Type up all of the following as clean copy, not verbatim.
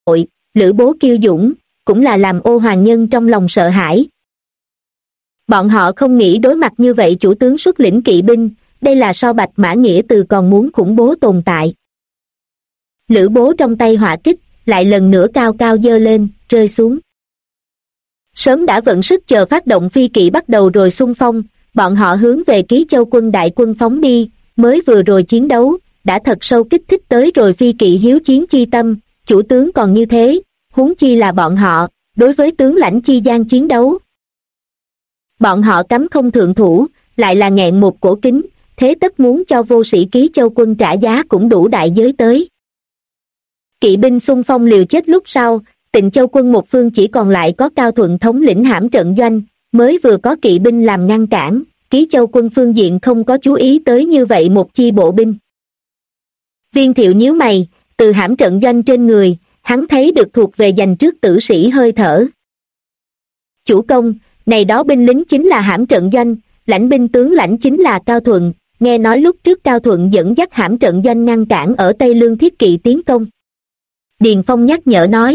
Lữ Bố kiêu dũng, cũng là làm Ô Hoàng Nhân trong lòng sợ hãi. Bọn họ không nghĩ đối mặt như vậy chủ tướng xuất lĩnh kỵ binh, đây là so Bạch Mã Nghĩa Từ còn muốn khủng bố tồn tại. Lữ Bố trong tay hỏa kích, lại lần nữa cao cao giơ lên, rơi xuống. Sớm đã vận sức chờ phát động phi kỵ bắt đầu rồi xung phong, bọn họ hướng về Ký Châu quân đại quân phóng đi, mới vừa rồi chiến đấu, đã thật sâu kích thích tới rồi phi kỵ hiếu chiến chi tâm, chủ tướng còn như thế, huống chi là bọn họ, đối với tướng lãnh chi gian chiến đấu. Bọn họ cấm không thượng thủ, lại là nghẹn một cổ kính, thế tất muốn cho vô sĩ Ký Châu quân trả giá cũng đủ đại giới tới. Kỵ binh xung phong liều chết lúc sau, Tịnh Châu quân một phương chỉ còn lại có Cao Thuận thống lĩnh hãm trận doanh, mới vừa có kỵ binh làm ngăn cản, Ký Châu quân phương diện không có chú ý tới như vậy một chi bộ binh. Viên Thiệu nhíu mày, từ hãm trận doanh trên người, hắn thấy được thuộc về dành trước tử sĩ hơi thở. Chủ công, này đó binh lính chính là hãm trận doanh, lãnh binh tướng lãnh chính là Cao Thuận, nghe nói lúc trước Cao Thuận dẫn dắt hãm trận doanh ngăn cản ở Tây Lương Thiết Kỵ tiến công. Điền Phong nhắc nhở nói.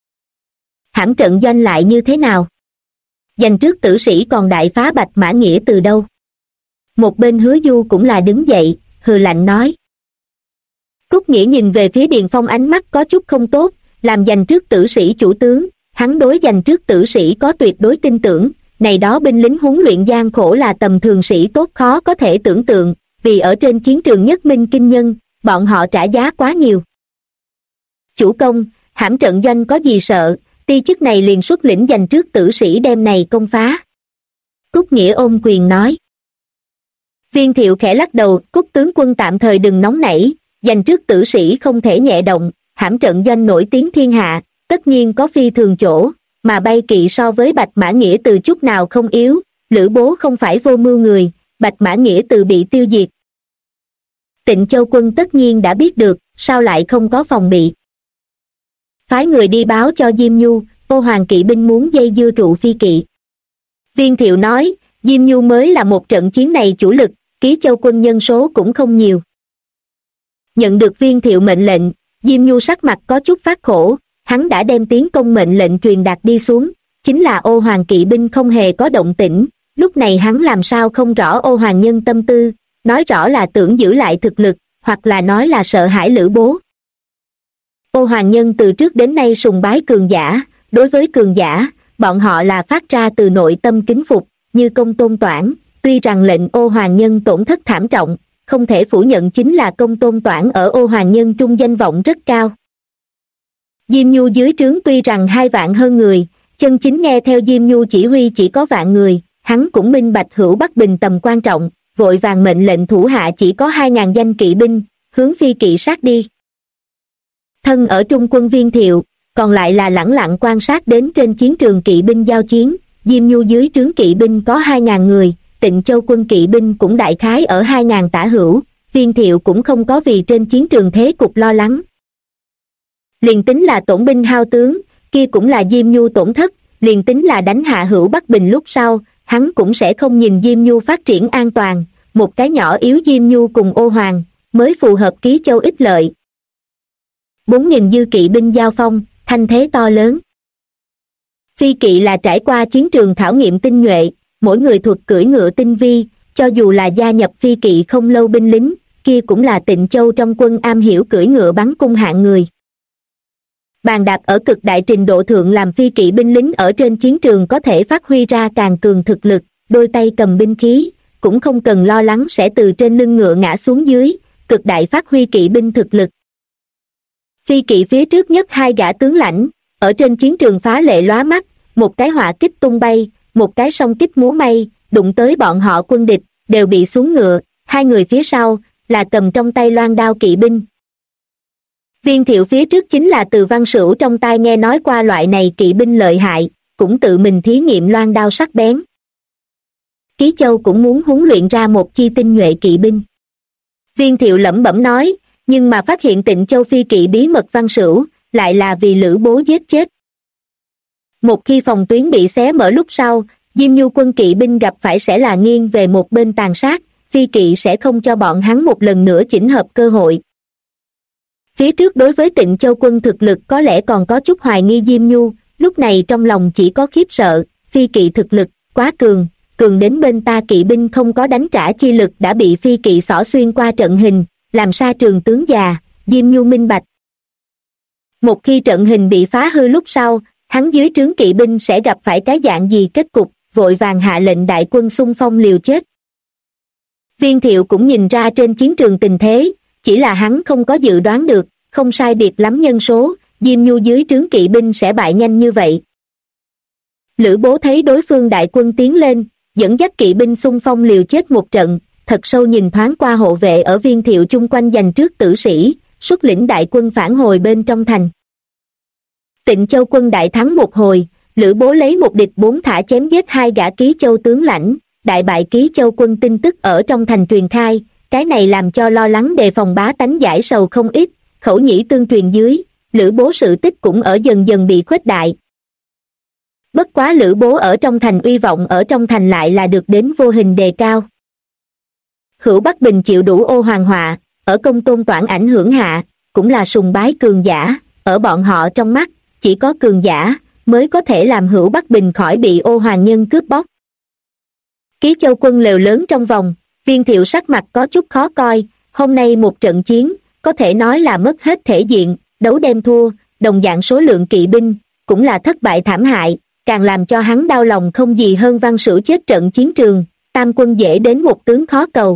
Hãm trận doanh lại như thế nào? Dành trước tử sĩ còn đại phá Bạch Mã Nghĩa Từ đâu? Một bên Hứa Du cũng là đứng dậy, hừ lạnh nói. Cúc Nghĩa nhìn về phía Điền Phong ánh mắt có chút không tốt, làm dành trước tử sĩ chủ tướng, hắn đối dành trước tử sĩ có tuyệt đối tin tưởng, này đó binh lính huấn luyện gian khổ là tầm thường sĩ tốt khó có thể tưởng tượng, vì ở trên chiến trường nhất minh kinh nhân, bọn họ trả giá quá nhiều. Chủ công, hãm trận doanh có gì sợ, ti chức này liền xuất lĩnh dành trước tử sĩ đem này công phá. Cúc Nghĩa ôm quyền nói. Viên Thiệu khẽ lắc đầu, Cúc tướng quân tạm thời đừng nóng nảy, dành trước tử sĩ không thể nhẹ động, hãm trận doanh nổi tiếng thiên hạ, tất nhiên có phi thường chỗ, mà bay kỵ so với Bạch Mã Nghĩa Từ chút nào không yếu, Lữ Bố không phải vô mưu người, Bạch Mã Nghĩa Từ bị tiêu diệt. Tịnh Châu quân tất nhiên đã biết được, sao lại không có phòng bị. Phái người đi báo cho Diêm Nhu, Ô Hoàng kỵ binh muốn dây dưa trụ phi kỵ. Viên Thiệu nói, Diêm Nhu mới là một trận chiến này chủ lực, Ký Châu quân nhân số cũng không nhiều. Nhận được Viên Thiệu mệnh lệnh, Diêm Nhu sắc mặt có chút phát khổ, hắn đã đem tiến công mệnh lệnh truyền đạt đi xuống, chính là Ô Hoàng kỵ binh không hề có động tĩnh, lúc này hắn làm sao không rõ Ô Hoàng nhân tâm tư, nói rõ là tưởng giữ lại thực lực, hoặc là nói là sợ hãi Lữ Bố. Ô Hoàng nhân từ trước đến nay sùng bái cường giả, đối với cường giả, bọn họ là phát ra từ nội tâm kính phục, như Công Tôn Toản, tuy rằng lệnh Ô Hoàng nhân tổn thất thảm trọng, không thể phủ nhận chính là Công Tôn Toản ở Ô Hoàng nhân trung danh vọng rất cao. Diêm Nhu dưới trướng tuy rằng 2 vạn hơn người, chân chính nghe theo Diêm Nhu chỉ huy chỉ có vạn người, hắn cũng minh bạch Hữu Bắc Bình tầm quan trọng, vội vàng mệnh lệnh thủ hạ chỉ có 2.000 danh kỵ binh, hướng phi kỵ sát đi. Thân ở trung quân Viên Thiệu, còn lại là lẳng lặng quan sát đến trên chiến trường kỵ binh giao chiến, Diêm Nhu dưới trướng kỵ binh có 2.000 người, Tịnh Châu quân kỵ binh cũng đại khái ở 2.000 tả hữu, Viên Thiệu cũng không có vì trên chiến trường thế cục lo lắng. Liền tính là tổn binh hao tướng, kia cũng là Diêm Nhu tổn thất, liền tính là đánh hạ Hữu Bắc Bình lúc sau, hắn cũng sẽ không nhìn Diêm Nhu phát triển an toàn, một cái nhỏ yếu Diêm Nhu cùng Ô Hoàng, mới phù hợp Ký Châu ích lợi. 4.000 dư kỵ binh giao phong, thanh thế to lớn. Phi kỵ là trải qua chiến trường khảo nghiệm tinh nhuệ, mỗi người thuật cưỡi ngựa tinh vi, cho dù là gia nhập phi kỵ không lâu binh lính, kia cũng là Tịnh Châu trong quân am hiểu cưỡi ngựa bắn cung hạng người. Bàn đạp ở cực đại trình độ thượng làm phi kỵ binh lính ở trên chiến trường có thể phát huy ra càng cường thực lực, đôi tay cầm binh khí, cũng không cần lo lắng sẽ từ trên lưng ngựa ngã xuống dưới, cực đại phát huy kỵ binh thực lực. Phi kỵ phía trước nhất 2 gã tướng lãnh, ở trên chiến trường phá lệ lóa mắt, một cái hỏa kích tung bay, một cái song kích múa may, đụng tới bọn họ quân địch, đều bị xuống ngựa, 2 người phía sau, là cầm trong tay loan đao kỵ binh. Viên Thiệu phía trước chính là từ Văn Sửu trong tai nghe nói qua loại này kỵ binh lợi hại, cũng tự mình thí nghiệm loan đao sắc bén. Ký Châu cũng muốn huấn luyện ra một chi tinh nhuệ kỵ binh. Viên Thiệu lẩm bẩm nói, nhưng mà phát hiện Tịnh Châu phi kỵ bí mật Văn Sửu, lại là vì Lữ Bố giết chết. Một khi phòng tuyến bị xé mở lúc sau, Diêm Nhu quân kỵ binh gặp phải sẽ là nghiêng về một bên tàn sát, phi kỵ sẽ không cho bọn hắn một lần nữa chỉnh hợp cơ hội. Phía trước đối với Tịnh Châu Quân thực lực có lẽ còn có chút hoài nghi Diêm Nhu, lúc này trong lòng chỉ có khiếp sợ, phi kỵ thực lực, quá cường, cường đến bên ta kỵ binh không có đánh trả chi lực đã bị phi kỵ xỏ xuyên qua trận hình, làm sa trường tướng già, Diêm Nhu minh bạch. Một khi trận hình bị phá hư lúc sau, hắn dưới trướng kỵ binh sẽ gặp phải cái dạng gì kết cục, vội vàng hạ lệnh đại quân xung phong liều chết. Viên Thiệu cũng nhìn ra trên chiến trường tình thế, chỉ là hắn không có dự đoán được, không sai biệt lắm nhân số, Diêm Nhu dưới trướng kỵ binh sẽ bại nhanh như vậy. Lữ Bố thấy đối phương đại quân tiến lên, dẫn dắt kỵ binh xung phong liều chết một trận, thật sâu nhìn thoáng qua hộ vệ ở Viên Thiệu chung quanh giành trước tử sĩ, xuất lĩnh đại quân phản hồi bên trong thành. Tịnh Châu Quân đại thắng một hồi, Lữ Bố lấy một địch bốn thả chém giết hai gã Ký Châu tướng lãnh, đại bại Ký Châu Quân tin tức ở trong thành truyền khai, cái này làm cho lo lắng đề phòng bá tánh giải sầu không ít, khẩu nhĩ tương truyền dưới, Lữ Bố sự tích cũng ở dần dần bị khuếch đại. Bất quá Lữ Bố ở trong thành uy vọng ở trong thành lại là được đến vô hình đề cao. Hữu Bắc Bình chịu đủ ô hoàng họa, ở công tôn toản ảnh hưởng hạ, cũng là sùng bái cường giả, ở bọn họ trong mắt, chỉ có cường giả mới có thể làm Hữu Bắc Bình khỏi bị ô hoàng nhân cướp bóc. Ký Châu Quân lều lớn trong vòng, Viên Thiệu sắc mặt có chút khó coi, hôm nay một trận chiến, có thể nói là mất hết thể diện, đấu đem thua, đồng dạng số lượng kỵ binh, cũng là thất bại thảm hại, càng làm cho hắn đau lòng không gì hơn Văn Sửu chết trận chiến trường, tam quân dễ đến một tướng khó cầu.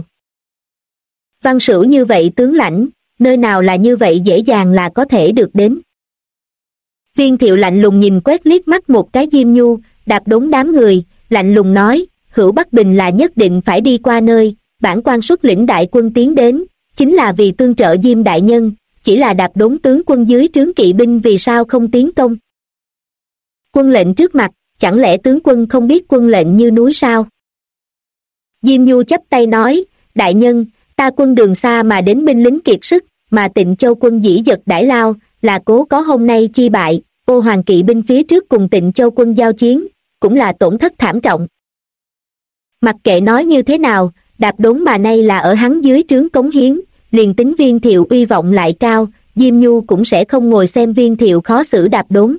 Văn Sửu như vậy tướng lãnh, nơi nào là như vậy dễ dàng là có thể được đến. Viên Thiệu lạnh lùng nhìn quét liếc mắt một cái Diêm Nhu, đạp đốn đám người, lạnh lùng nói, Hữu Bắc Bình là nhất định phải đi qua nơi, bản quan xuất lĩnh đại quân tiến đến, chính là vì tương trợ Diêm đại nhân, chỉ là đạp đốn tướng quân dưới trướng kỵ binh vì sao không tiến công. Quân lệnh trước mặt, chẳng lẽ tướng quân không biết quân lệnh như núi sao? Diêm Nhu chắp tay nói, đại nhân, ta quân đường xa mà đến binh lính kiệt sức, mà Tịnh Châu Quân dĩ dật đãi lao, là cố có hôm nay chi bại, ô hoàng kỵ binh phía trước cùng Tịnh Châu Quân giao chiến, cũng là tổn thất thảm trọng. Mặc kệ nói như thế nào, đạp đốn mà nay là ở hắn dưới trướng cống hiến, liền tính Viên Thiệu uy vọng lại cao, Diêm Nhu cũng sẽ không ngồi xem Viên Thiệu khó xử đạp đốn.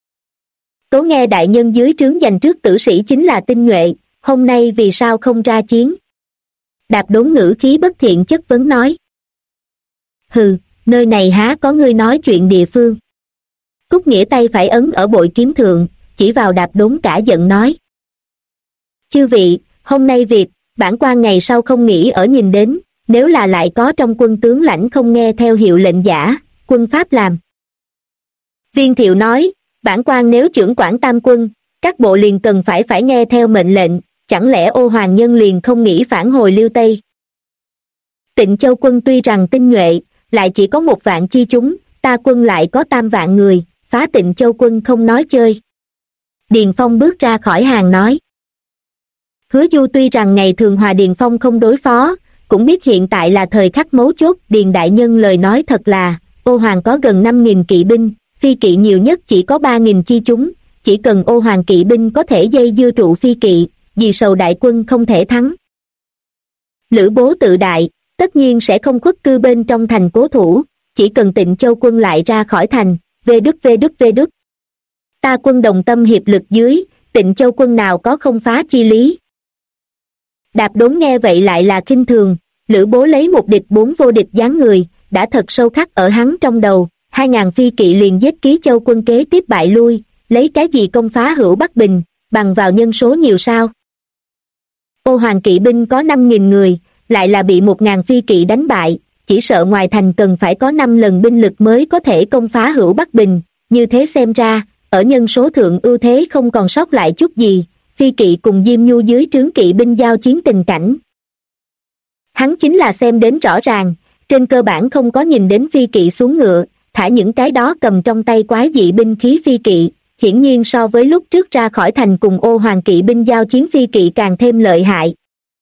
Tố nghe đại nhân dưới trướng giành trước tử sĩ chính là tinh nhuệ, hôm nay vì sao không ra chiến? Đạp đốn ngữ khí bất thiện chất vấn nói. Hừ, nơi này há có ngươi nói chuyện địa phương. Cúc Nghĩa tay phải ấn ở bội kiếm thượng, chỉ vào đạp đốn cả giận nói. Chư vị, hôm nay việc, bản quan ngày sau không nghĩ ở nhìn đến, nếu là lại có trong quân tướng lãnh không nghe theo hiệu lệnh giả, quân pháp làm. Viên Thiệu nói, bản quan nếu trưởng quản tam quân, các bộ liền cần phải nghe theo mệnh lệnh, chẳng lẽ ô hoàng nhân liền không nghĩ phản hồi Liêu Tây. Tịnh Châu Quân tuy rằng tinh nhuệ, lại chỉ có 1 vạn chi chúng, ta quân lại có 3 vạn người, phá Tịnh Châu Quân không nói chơi. Điền Phong bước ra khỏi hàng nói. Hứa Du tuy rằng ngày thường hòa Điền Phong không đối phó, cũng biết hiện tại là thời khắc mấu chốt. Điền đại nhân lời nói thật là, ô hoàng có gần 5.000 kỵ binh, phi kỵ nhiều nhất chỉ có 3.000 chi chúng, chỉ cần ô hoàng kỵ binh có thể dây dưa trụ phi kỵ, vì sầu đại quân không thể thắng. Lữ Bố tự đại, tất nhiên sẽ không khuất cư bên trong thành cố thủ, chỉ cần Tịnh Châu Quân lại ra khỏi thành, vê đút. Ta quân đồng tâm hiệp lực dưới, Tịnh Châu Quân nào có không phá chi lý. Đạp đốn nghe vậy lại là khinh thường, Lữ Bố lấy một địch 4 vô địch dáng người, đã thật sâu khắc ở hắn trong đầu, 2.000 phi kỵ liền giết Ký Châu Quân kế tiếp bại lui, lấy cái gì công phá Hữu Bắc Bình, bằng vào nhân số nhiều sao. Ô hoàng kỵ binh có 5.000 người, lại là bị 1.000 phi kỵ đánh bại, chỉ sợ ngoài thành cần phải có 5 lần binh lực mới có thể công phá Hữu Bắc Bình, như thế xem ra, ở nhân số thượng ưu thế không còn sót lại chút gì, phi kỵ cùng Diêm Nhu dưới trướng kỵ binh giao chiến tình cảnh. Hắn chính là xem đến rõ ràng, trên cơ bản không có nhìn đến phi kỵ xuống ngựa, thả những cái đó cầm trong tay quái dị binh khí phi kỵ, hiển nhiên so với lúc trước ra khỏi thành cùng ô hoàng kỵ binh giao chiến phi kỵ càng thêm lợi hại.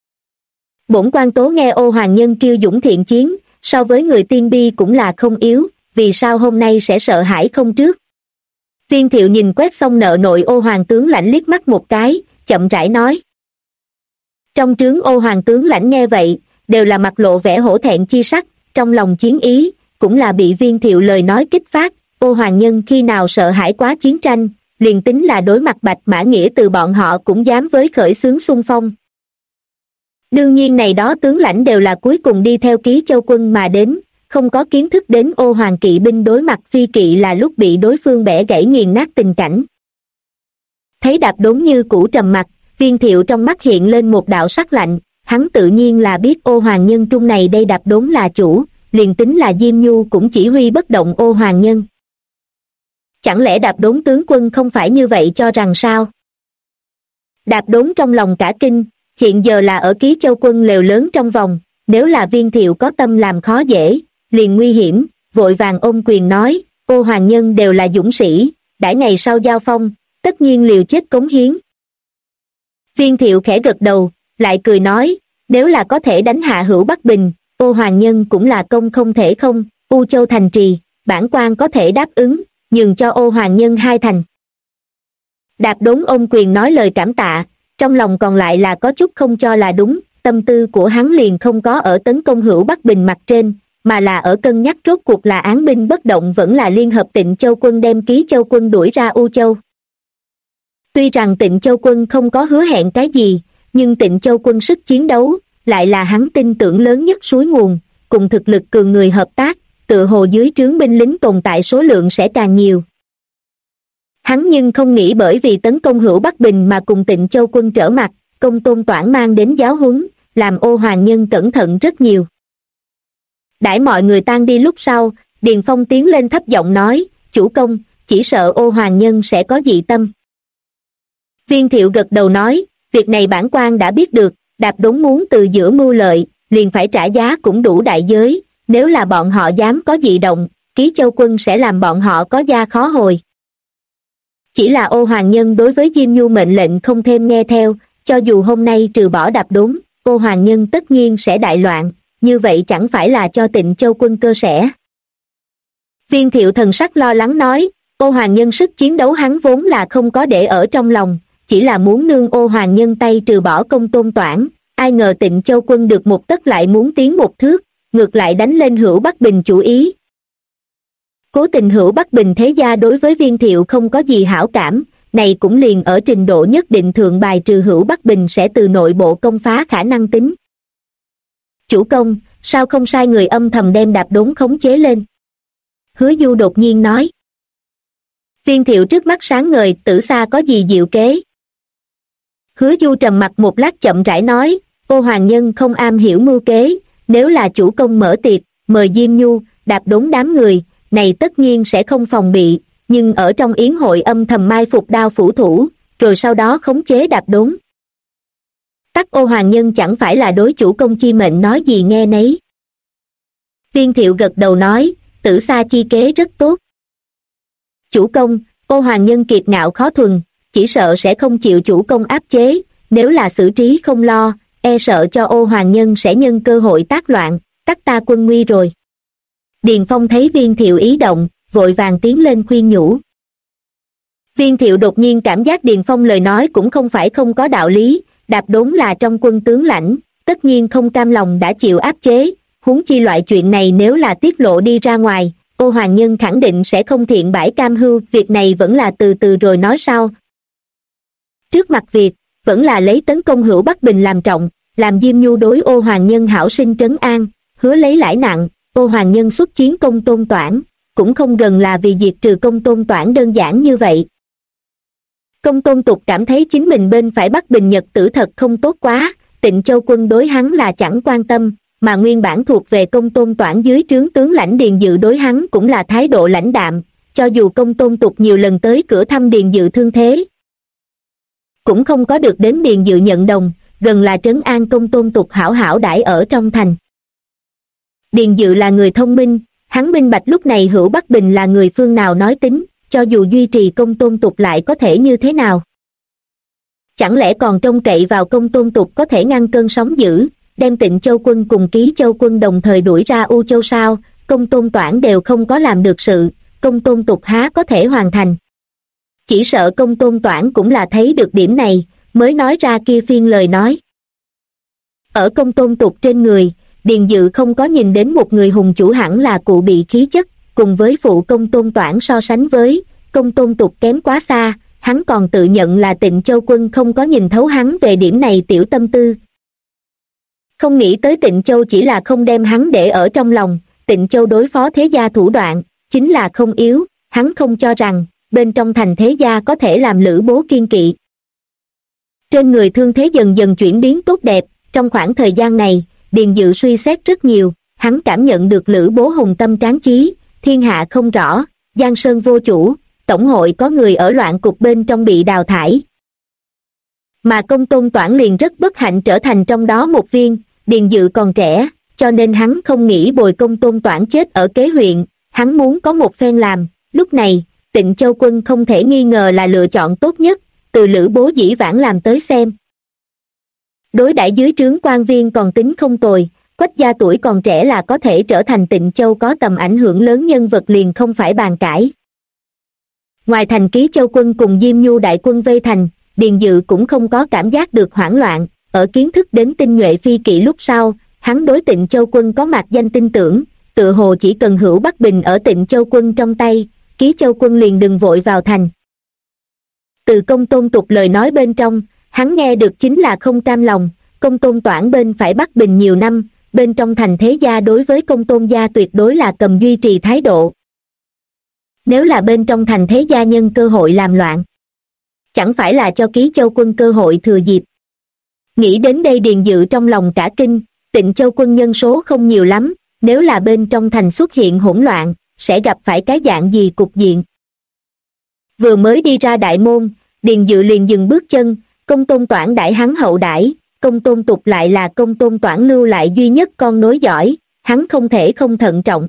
Bổn quan tố nghe ô hoàng nhân kiêu dũng thiện chiến, so với người tiên bi cũng là không yếu, vì sao hôm nay sẽ sợ hãi không trước. Viên Thiệu nhìn quét xong nợ nội ô hoàng tướng lãnh liếc mắt một cái, chậm rãi nói. Trong trướng ô hoàng tướng lãnh nghe vậy, đều là mặt lộ vẻ hổ thẹn chi sắc, trong lòng chiến ý, cũng là bị Viên Thiệu lời nói kích phát. Ô Hoàng Nhân khi nào sợ hãi quá chiến tranh, liền tính là đối mặt Bạch Mã Nghĩa từ bọn họ cũng dám với khởi xướng xung phong. Đương nhiên này đó tướng lãnh đều là cuối cùng đi theo Ký Châu quân mà đến, không có kiến thức đến Ô Hoàng kỵ binh đối mặt phi kỵ là lúc bị đối phương bẻ gãy nghiền nát tình cảnh. Thấy Đạp Đốn như cũ trầm mặc, Viên Thiệu trong mắt hiện lên một đạo sắc lạnh, hắn tự nhiên là biết Ô Hoàng Nhân trung này đây Đạp Đốn là chủ, liền tính là Diêm Nhu cũng chỉ huy bất động Ô Hoàng Nhân. Chẳng lẽ Đạp Đốn tướng quân không phải như vậy cho rằng sao? Đạp Đốn trong lòng cả kinh, hiện giờ là ở Ký Châu quân lều lớn trong vòng, nếu là Viên Thiệu có tâm làm khó dễ, liền nguy hiểm, vội vàng ôm quyền nói, Ô Hoàng Nhân đều là dũng sĩ, đãi ngày sau giao phong, tất nhiên liều chết cống hiến. Viên Thiệu khẽ gật đầu, lại cười nói, nếu là có thể đánh hạ Hữu Bắc Bình, Ô Hoàng Nhân cũng là công không thể không, U Châu thành trì, bản quan có thể đáp ứng, nhường cho Ô Hoàng Nhân 2 thành. Đạp Đốn ôm quyền nói lời cảm tạ, trong lòng còn lại là có chút không cho là đúng, tâm tư của hắn liền không có ở tấn công Hữu Bắc Bình mặt trên, mà là ở cân nhắc rốt cuộc là án binh bất động vẫn là liên hợp Tịnh Châu quân đem Ký Châu quân đuổi ra U Châu. Tuy rằng Tịnh Châu quân không có hứa hẹn cái gì, nhưng Tịnh Châu quân sức chiến đấu lại là hắn tin tưởng lớn nhất suối nguồn, cùng thực lực cường người hợp tác, tựa hồ dưới trướng binh lính tồn tại số lượng sẽ càng nhiều. Hắn nhưng không nghĩ bởi vì tấn công Hữu Bắc Bình mà cùng Tịnh Châu quân trở mặt, Công Tôn Toản mang đến giáo huấn, làm Ô Hoàng Nhân cẩn thận rất nhiều. Đãi mọi người tan đi lúc sau, Điền Phong tiến lên thấp giọng nói, chủ công, chỉ sợ Ô Hoàng Nhân sẽ có dị tâm. Viên Thiệu gật đầu nói, việc này bản quan đã biết được, Đạp Đốn muốn từ giữa mưu lợi, liền phải trả giá cũng đủ đại giới, nếu là bọn họ dám có dị động, Ký Châu quân sẽ làm bọn họ có da khó hồi. Chỉ là Ô Hoàng Nhân đối với Diêm Nhu mệnh lệnh không thêm nghe theo, cho dù hôm nay trừ bỏ Đạp Đốn, Ô Hoàng Nhân tất nhiên sẽ đại loạn, như vậy chẳng phải là cho Tịnh Châu quân cơ sẽ. Viên Thiệu thần sắc lo lắng nói, Ô Hoàng Nhân sức chiến đấu hắn vốn là không có để ở trong lòng, chỉ là muốn nương Ô Hoàng Nhân tay trừ bỏ Công Tôn Toản, ai ngờ Tịnh Châu quân được một tấc lại muốn tiến một thước, ngược lại đánh lên Hữu Bắc Bình chủ ý. Cố tình Hữu Bắc Bình thế gia đối với Viên Thiệu không có gì hảo cảm, này cũng liền ở trình độ nhất định thượng bài trừ Hữu Bắc Bình sẽ từ nội bộ công phá khả năng tính. Chủ công, sao không sai người âm thầm đem Đạp Đốn khống chế lên? Hứa Du đột nhiên nói. Viên Thiệu trước mắt sáng ngời, Tử Sa có gì diệu kế? Hứa Du trầm mặt một lát chậm rãi nói, Ô Hoàng Nhân không am hiểu mưu kế, nếu là chủ công mở tiệc, mời Diêm Nhu, Đạp Đốn đám người, này tất nhiên sẽ không phòng bị, nhưng ở trong yến hội âm thầm mai phục đao phủ thủ, rồi sau đó khống chế Đạp Đốn. Tắc Ô Hoàng Nhân chẳng phải là đối chủ công chi mệnh nói gì nghe nấy. Viên Thiệu gật đầu nói, Tử Sa chi kế rất tốt. Chủ công, Ô Hoàng Nhân kiệt ngạo khó thuần, chỉ sợ sẽ không chịu chủ công áp chế, nếu là xử trí không lo, e sợ cho Ô Hoàng Nhân sẽ nhân cơ hội tác loạn, cắt ta quân nguy rồi. Điền Phong thấy Viên Thiệu ý động, vội vàng tiến lên khuyên nhủ. Viên Thiệu đột nhiên cảm giác Điền Phong lời nói cũng không phải không có đạo lý, Đạp Đốn là trong quân tướng lãnh, tất nhiên không cam lòng đã chịu áp chế, huống chi loại chuyện này nếu là tiết lộ đi ra ngoài, Ô Hoàng Nhân khẳng định sẽ không thiện bãi cam hưu, việc này vẫn là từ từ rồi nói sau. Trước mặt việc, vẫn là lấy tấn công Hữu Bắc Bình làm trọng, làm Diêm Nhu đối Ô Hoàng Nhân hảo sinh trấn an, hứa lấy lãi nặng, Ô Hoàng Nhân xuất chiến Công Tôn Toản, cũng không gần là vì diệt trừ Công Tôn Toản đơn giản như vậy. Công Tôn Tục cảm thấy chính mình bên phải Bắc Bình Nhật tử thật không tốt quá, Tịnh Châu quân đối hắn là chẳng quan tâm, mà nguyên bản thuộc về Công Tôn Toản dưới trướng tướng lãnh Điền Dự đối hắn cũng là thái độ lãnh đạm, cho dù Công Tôn Tục nhiều lần tới cửa thăm Điền Dự thương thế, cũng không có được đến Điền Dự nhận đồng, gần là trấn an Công Tôn Tục hảo hảo đãi ở trong thành. Điền Dự là người thông minh, hắn minh bạch lúc này Hữu Bắc Bình là người phương nào nói tính, cho dù duy trì Công Tôn Tục lại có thể như thế nào? Chẳng lẽ còn trông cậy vào Công Tôn Tục có thể ngăn cơn sóng dữ, đem Tịnh Châu quân cùng Ký Châu quân đồng thời đuổi ra U Châu sao? Công Tôn Toản đều không có làm được sự, Công Tôn Tục há có thể hoàn thành? Chỉ sợ Công Tôn Toản cũng là thấy được điểm này, mới nói ra kia phiên lời nói. Ở Công Tôn Tục trên người, Điền Dự không có nhìn đến một người hùng chủ hẳn là cụ bị khí chất, cùng với phụ công Tôn Toản so sánh với, công Tôn Tục kém quá xa, hắn còn tự nhận là Tịnh Châu Quân không có nhìn thấu hắn về điểm này tiểu tâm tư. Không nghĩ tới Tịnh Châu chỉ là không đem hắn để ở trong lòng, Tịnh Châu đối phó thế gia thủ đoạn, chính là không yếu, hắn không cho rằng, bên trong thành thế gia có thể làm Lữ Bố kiên kỵ. Trên người thương thế dần dần chuyển biến tốt đẹp, trong khoảng thời gian này, Điền Dự suy xét rất nhiều, hắn cảm nhận được Lữ Bố hùng tâm tráng chí, thiên hạ không rõ, Giang Sơn vô chủ, tổng hội có người ở loạn cục bên trong bị đào thải. Mà công Tôn Toản liền rất bất hạnh trở thành trong đó một viên, Điền Dự còn trẻ, cho nên hắn không nghĩ bồi công Tôn Toản chết ở Kế huyện, hắn muốn có một phen làm, lúc này, Tịnh Châu Quân không thể nghi ngờ là lựa chọn tốt nhất, từ Lữ Bố dĩ vãng làm tới xem. Đối đãi dưới trướng quan viên còn tính không tồi, Quách gia tuổi còn trẻ là có thể trở thành Tịnh Châu có tầm ảnh hưởng lớn nhân vật liền không phải bàn cãi. Ngoài thành Ký Châu Quân cùng Diêm Nhu đại quân vây thành, Điền Dự cũng không có cảm giác được hoảng loạn, ở kiến thức đến tinh nhuệ phi kỵ lúc sau, hắn đối Tịnh Châu Quân có mạc danh tin tưởng, tự hồ chỉ cần hữu Bắc Bình ở Tịnh Châu Quân trong tay, Ký Châu Quân liền đừng vội vào thành. Từ công Tôn Tục lời nói bên trong, hắn nghe được chính là không cam lòng, công Tôn Toản bên phải Bắc Bình nhiều năm, bên trong thành thế gia đối với công Tôn gia tuyệt đối là cầm duy trì thái độ. Nếu là bên trong thành thế gia nhân cơ hội làm loạn, chẳng phải là cho Ký Châu Quân cơ hội thừa dịp. Nghĩ đến đây Điền Dự trong lòng cả kinh, Tịnh Châu Quân nhân số không nhiều lắm, nếu là bên trong thành xuất hiện hỗn loạn, sẽ gặp phải cái dạng gì cục diện. Vừa mới đi ra đại môn, Điền Dự liền dừng bước chân, công Tôn Toản đãi hắn hậu đãi, công Tôn Tục lại là công Tôn Toản lưu lại duy nhất con nối dõi, hắn không thể không thận trọng.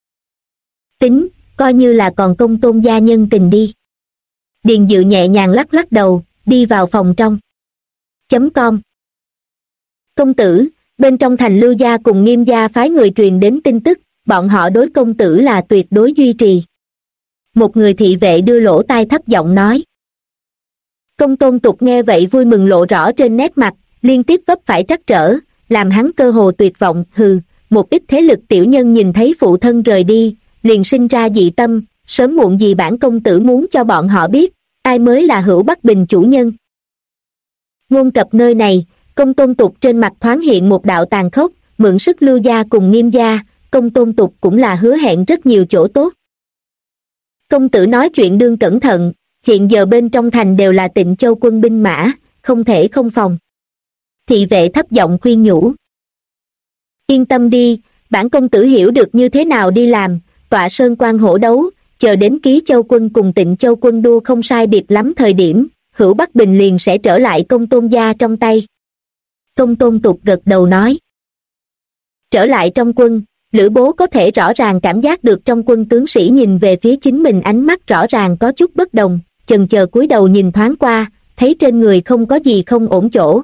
Tính, coi như là còn công Tôn gia nhân tình đi. Điền Dự nhẹ nhàng lắc lắc đầu, đi vào phòng trong. .com Công tử, bên trong thành Lưu gia cùng Nghiêm gia phái người truyền đến tin tức, bọn họ đối công tử là tuyệt đối duy trì. Một người thị vệ đưa lỗ tai thấp giọng nói. Công Tôn Tục nghe vậy vui mừng lộ rõ trên nét mặt, liên tiếp vấp phải trắc trở, làm hắn cơ hồ tuyệt vọng, hừ, một ít thế lực tiểu nhân nhìn thấy phụ thân rời đi, liền sinh ra dị tâm, sớm muộn gì bản công tử muốn cho bọn họ biết, ai mới là hữu Bắc Bình chủ nhân. Ngôn cập nơi này, công Tôn Tục trên mặt thoáng hiện một đạo tàn khốc, mượn sức Lưu gia cùng Nghiêm gia, công Tôn Tục cũng là hứa hẹn rất nhiều chỗ tốt. Công tử nói chuyện đương cẩn thận, hiện giờ bên trong thành đều là Tịnh Châu Quân binh mã, không thể không phòng. Thị vệ thấp giọng khuyên nhủ. Yên tâm đi, bản công tử hiểu được như thế nào đi làm, tọa sơn quan hổ đấu, chờ đến Ký Châu Quân cùng Tịnh Châu Quân đua không sai biệt lắm thời điểm, hữu Bắc Bình liền sẽ trở lại công Tôn gia trong tay. Công Tôn Tục gật đầu nói. Trở lại trong quân, Lữ Bố có thể rõ ràng cảm giác được trong quân tướng sĩ nhìn về phía chính mình ánh mắt rõ ràng có chút bất đồng, chần chờ cúi đầu nhìn thoáng qua, thấy trên người không có gì không ổn chỗ.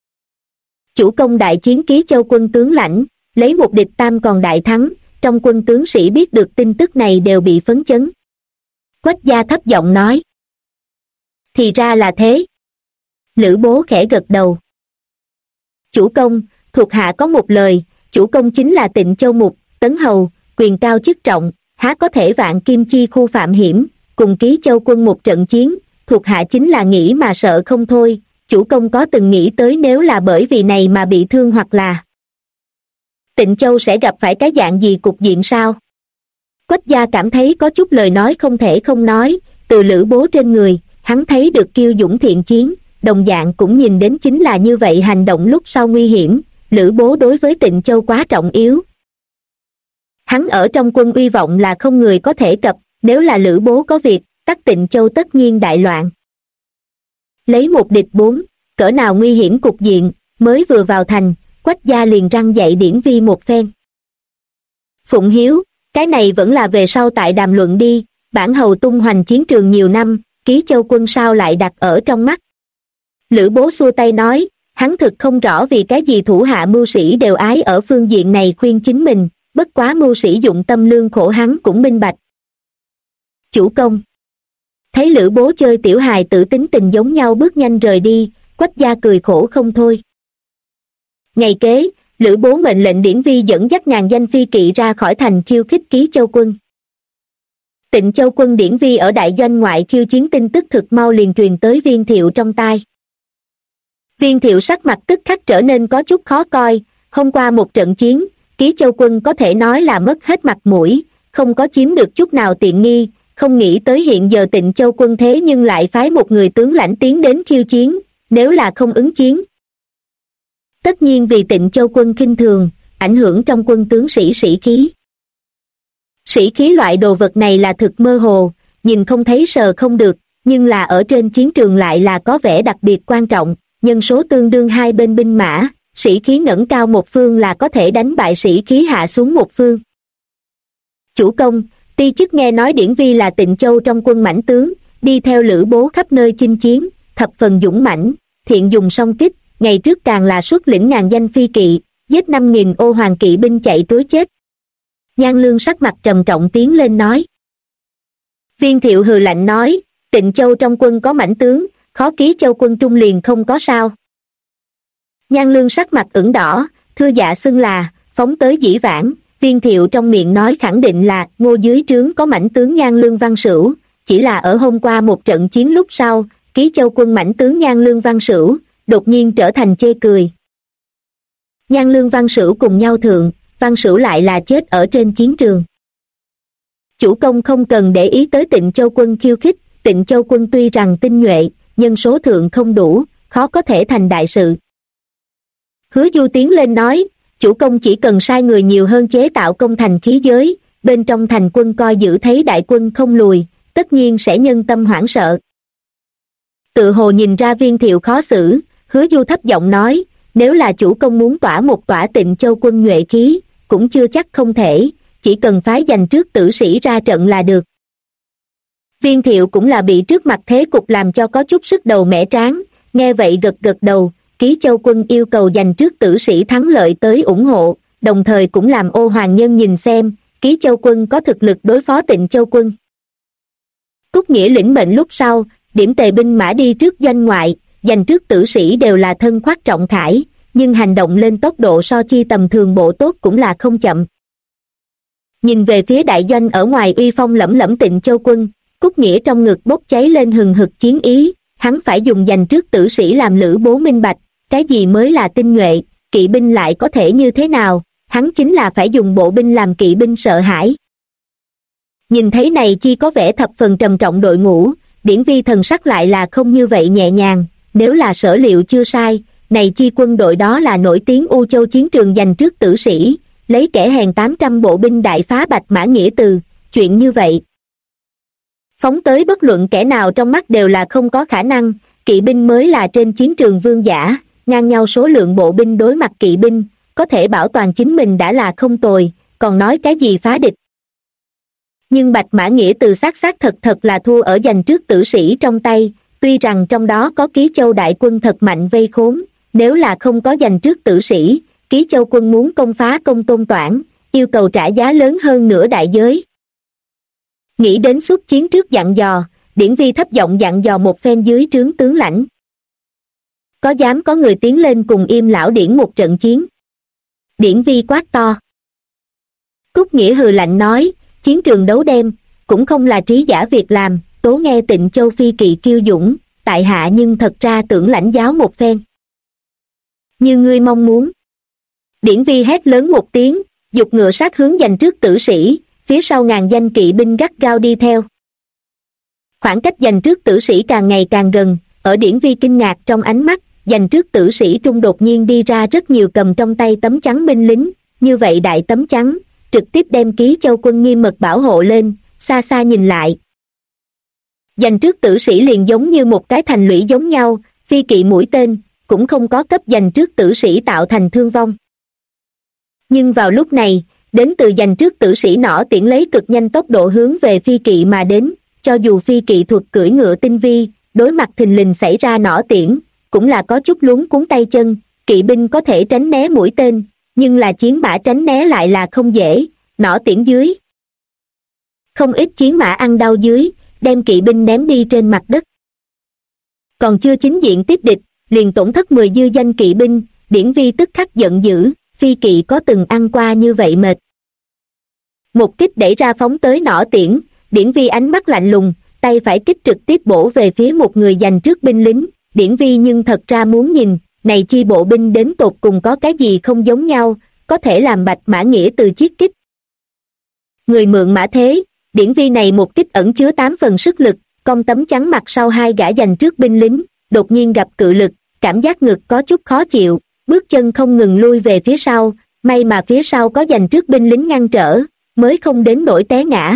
Chủ công đại chiến Ký Châu Quân tướng lãnh, lấy một địch tam còn đại thắng, trong quân tướng sĩ biết được tin tức này đều bị phấn chấn. Quách gia thấp giọng nói. Thì ra là thế. Lữ Bố khẽ gật đầu. Chủ công, thuộc hạ có một lời, chủ công chính là Tịnh Châu Mục, Tấn Hầu, quyền cao chức trọng, há có thể vạn kim chi khu phạm hiểm, cùng Ký Châu Quân một trận chiến, thuộc hạ chính là nghĩ mà sợ không thôi, chủ công có từng nghĩ tới nếu là bởi vì này mà bị thương hoặc là Tịnh Châu sẽ gặp phải cái dạng gì cục diện sao? Quách gia cảm thấy có chút lời nói không thể không nói, từ Lữ Bố trên người, hắn thấy được kiêu dũng thiện chiến, đồng dạng cũng nhìn đến chính là như vậy hành động lúc sau nguy hiểm, Lữ Bố đối với Tịnh Châu quá trọng yếu. Hắn ở trong quân uy vọng là không người có thể cập, nếu là Lữ Bố có việc, tắc Tịnh Châu tất nhiên đại loạn. Lấy một địch bốn, cỡ nào nguy hiểm cục diện, mới vừa vào thành, Quách gia liền răng dạy điển vi một phen. Phụng Hiếu, cái này vẫn là về sau tại đàm luận đi, bản hầu tung hoành chiến trường nhiều năm, Ký Châu Quân sao lại đặt ở trong mắt. Lữ Bố xua tay nói, hắn thực không rõ vì cái gì thủ hạ mưu sĩ đều ái ở phương diện này khuyên chính mình, bất quá mưu sĩ dụng tâm lương khổ hắn cũng minh bạch. Chủ công. Thấy Lữ Bố chơi tiểu hài tử tính tình giống nhau bước nhanh rời đi, Quách gia cười khổ không thôi. Ngày kế, Lữ Bố mệnh lệnh Điển Vi dẫn dắt ngàn danh phi kỵ ra khỏi thành khiêu khích Ký Châu quân. Tịnh Châu quân Điển Vi ở đại doanh ngoại khiêu chiến tin tức thực mau liền truyền tới Viên Thiệu trong tai. Viên Thiệu sắc mặt tức khắc trở nên có chút khó coi. Hôm qua một trận chiến, Ký Châu quân có thể nói là mất hết mặt mũi, không có chiếm được chút nào tiện nghi, không nghĩ tới hiện giờ Tịnh Châu quân thế nhưng lại phái một người tướng lãnh tiến đến khiêu chiến, nếu là không ứng chiến. Tất nhiên vì Tịnh Châu quân khinh thường, ảnh hưởng trong quân tướng sĩ sĩ khí. Sĩ khí loại đồ vật này là thực mơ hồ, nhìn không thấy sờ không được, nhưng là ở trên chiến trường lại là có vẻ đặc biệt quan trọng, nhân số tương đương hai bên binh mã, sĩ khí ngẩng cao một phương là có thể đánh bại sĩ khí hạ xuống một phương. Chủ công, ti chức nghe nói Điển Vi là Tịnh Châu trong quân mãnh tướng, đi theo Lữ Bố khắp nơi chinh chiến, thập phần dũng mãnh, thiện dùng song kích, ngày trước càng là xuất lĩnh ngàn danh phi kỵ, giết 5.000 ô hoàng kỵ binh chạy trối chết. Nhan Lương sắc mặt trầm trọng tiến lên nói. Viên Thiệu hừ lạnh nói, Tịnh Châu trong quân có mãnh tướng, khó Ký Châu quân trung liền không có sao. Nhan Lương sắc mặt ửng đỏ, thưa dạ xưng là, phóng tới dĩ vãng, Viên Thiệu trong miệng nói khẳng định là Ngô dưới trướng có mãnh tướng Nhan Lương Văn Sửu, chỉ là ở hôm qua một trận chiến lúc sau, Ký Châu quân mãnh tướng Nhan Lương Văn Sửu, đột nhiên trở thành chê cười. Nhan Lương Văn Sửu cùng nhau thượng, Văn Sửu lại là chết ở trên chiến trường. Chủ công không cần để ý tới Tịnh Châu quân khiêu khích, Tịnh Châu quân tuy rằng tinh nhuệ, nhân số thượng không đủ, khó có thể thành đại sự. Hứa Du tiến lên nói, chủ công chỉ cần sai người nhiều hơn chế tạo công thành khí giới, bên trong thành quân coi giữ thấy đại quân không lùi, tất nhiên sẽ nhân tâm hoảng sợ. Tự hồ nhìn ra Viên Thiệu khó xử, Hứa Du thấp giọng nói, nếu là chủ công muốn tỏa một tỏa Tịnh Châu quân nhuệ khí, cũng chưa chắc không thể, chỉ cần phái dành trước tử sĩ ra trận là được. Viên Thiệu cũng là bị trước mặt thế cục làm cho có chút sức đầu mẻ trán, nghe vậy gật gật đầu, Ký Châu quân yêu cầu dành trước tử sĩ thắng lợi tới ủng hộ, đồng thời cũng làm ô hoàng nhân nhìn xem, Ký Châu quân có thực lực đối phó Tịnh Châu quân. Cúc Nghĩa lĩnh mệnh lúc sau, điểm tề binh mã đi trước doanh ngoại, dành trước tử sĩ đều là thân khoác trọng khải, nhưng hành động lên tốc độ so chi tầm thường bộ tốt cũng là không chậm. Nhìn về phía đại doanh ở ngoài uy phong lẫm lẫm Tịnh Châu quân, Cúc Nghĩa trong ngực bốc cháy lên hừng hực chiến ý, hắn phải dùng dành trước tử sĩ làm Lữ Bố minh bạch, cái gì mới là tinh nhuệ, kỵ binh lại có thể như thế nào, hắn chính là phải dùng bộ binh làm kỵ binh sợ hãi. Nhìn thấy này chi có vẻ thập phần trầm trọng đội ngũ, Điển Vi thần sắc lại là không như vậy nhẹ nhàng, nếu là sở liệu chưa sai, này chi quân đội đó là nổi tiếng U Châu chiến trường dành trước tử sĩ, lấy kẻ hèn 800 bộ binh đại phá Bạch Mã Nghĩa Từ, chuyện như vậy phóng tới bất luận kẻ nào trong mắt đều là không có khả năng, kỵ binh mới là trên chiến trường vương giả, ngang nhau số lượng bộ binh đối mặt kỵ binh, có thể bảo toàn chính mình đã là không tồi, còn nói cái gì phá địch. Nhưng Bạch Mã Nghĩa Từ xác thật là thua ở dành trước tử sĩ trong tay, tuy rằng trong đó có Ký Châu đại quân thật mạnh vây khốn, nếu là không có dành trước tử sĩ, Ký Châu quân muốn công phá Công Tôn Toản, yêu cầu trả giá lớn hơn nửa đại giới. Nghĩ đến xuất chiến trước dặn dò, Điển Vi thấp giọng dặn dò một phen dưới trướng tướng lãnh. Có dám có người tiến lên cùng Im lão Điển một trận chiến? Điển Vi quát to. Cúc Nghĩa hừ lạnh nói, chiến trường đấu đem, cũng không là trí giả việc làm, tố nghe Tịnh Châu phi kỵ kiêu dũng, tại hạ nhưng thật ra tưởng lãnh giáo một phen. Như ngươi mong muốn. Điển Vi hét lớn một tiếng, giục ngựa sát hướng dành trước tử sĩ, phía sau ngàn danh kỵ binh gắt gao đi theo. Khoảng cách dành trước tử sĩ càng ngày càng gần, ở Điển Vi kinh ngạc trong ánh mắt, dành trước tử sĩ trung đột nhiên đi ra rất nhiều cầm trong tay tấm chắn binh lính, như vậy đại tấm chắn, trực tiếp đem Ký Châu quân nghiêm mật bảo hộ lên, xa xa nhìn lại. Dành trước tử sĩ liền giống như một cái thành lũy giống nhau, phi kỵ mũi tên, cũng không có cấp dành trước tử sĩ tạo thành thương vong. Nhưng vào lúc này, đến từ dành trước tử sĩ nỏ tiễn lấy cực nhanh tốc độ hướng về phi kỵ mà đến, cho dù phi kỵ thuật cưỡi ngựa tinh vi, đối mặt thình lình xảy ra nỏ tiễn, cũng là có chút luống cuống tay chân, kỵ binh có thể tránh né mũi tên, nhưng là chiến mã tránh né lại là không dễ, nỏ tiễn dưới. Không ít chiến mã ăn đau dưới, đem kỵ binh ném đi trên mặt đất. Còn chưa chính diện tiếp địch, liền tổn thất 10 dư danh kỵ binh, Điển Vi tức khắc giận dữ, phi kỵ có từng ăn qua như vậy mệt. Một kích đẩy ra phóng tới nỏ tiễn, Điển Vi ánh mắt lạnh lùng, tay phải kích trực tiếp bổ về phía một người giành trước binh lính. Điển Vi nhưng thật ra muốn nhìn, này chi bộ binh đến tột cùng có cái gì không giống nhau, có thể làm Bạch Mã Nghĩa từ chiết kích. Người mượn mã thế, Điển Vi này một kích ẩn chứa 8 phần sức lực, cong tấm chắn mặt sau hai gã giành trước binh lính, đột nhiên gặp cự lực, cảm giác ngực có chút khó chịu, bước chân không ngừng lui về phía sau, may mà phía sau có giành trước binh lính ngăn trở, mới không đến nỗi té ngã.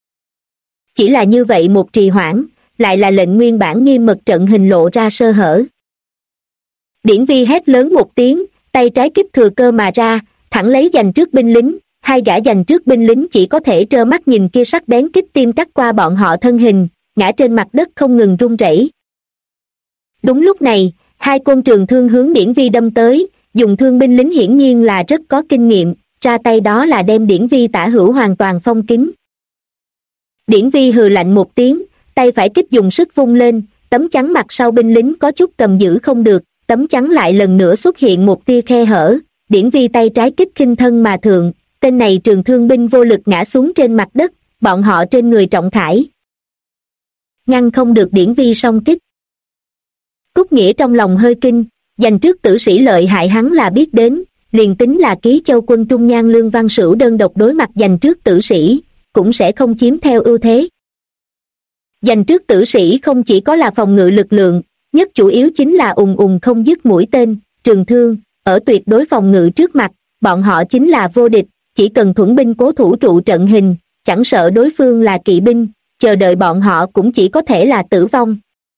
Chỉ là như vậy một trì hoãn, lại là lệnh nguyên bản nghiêm mật trận hình lộ ra sơ hở. Điển Vi hét lớn một tiếng, tay trái kích thừa cơ mà ra, thẳng lấy giành trước binh lính, hai gã giành trước binh lính chỉ có thể trơ mắt nhìn kia sắc bén kích tiêm cắt qua bọn họ thân hình, ngã trên mặt đất không ngừng run rẩy. Đúng lúc này, hai côn trường thương hướng Điển Vi đâm tới, dùng thương binh lính hiển nhiên là rất có kinh nghiệm, ra tay đó là đem Điển Vi tả hữu hoàn toàn phong kín. Điển Vi hừ lạnh một tiếng, tay phải kích dùng sức vung lên, tấm chắn mặt sau binh lính có chút cầm giữ không được, tấm chắn lại lần nữa xuất hiện một tia khe hở, Điển Vi tay trái kích khinh thân mà thượng, tên này trường thương binh vô lực ngã xuống trên mặt đất, bọn họ trên người trọng khải. Ngăn không được Điển Vi song kích. Cúc Nghĩa trong lòng hơi kinh, giành trước tử sĩ lợi hại hắn là biết đến, liền tính là Ký Châu quân Trung Nhan Lương Văn Sửu đơn độc đối mặt giành trước tử sĩ, cũng sẽ không chiếm theo ưu thế. Giành trước tử sĩ không chỉ có là phòng ngự lực lượng, nhất chủ yếu chính là không dứt mũi tên, trường thương, ở tuyệt đối phòng ngự trước mặt, bọn họ chính là vô địch, chỉ cần thuẫn binh cố thủ trụ trận hình, chẳng sợ đối phương là kỵ binh, chờ đợi bọn họ cũng chỉ có thể là tử vong.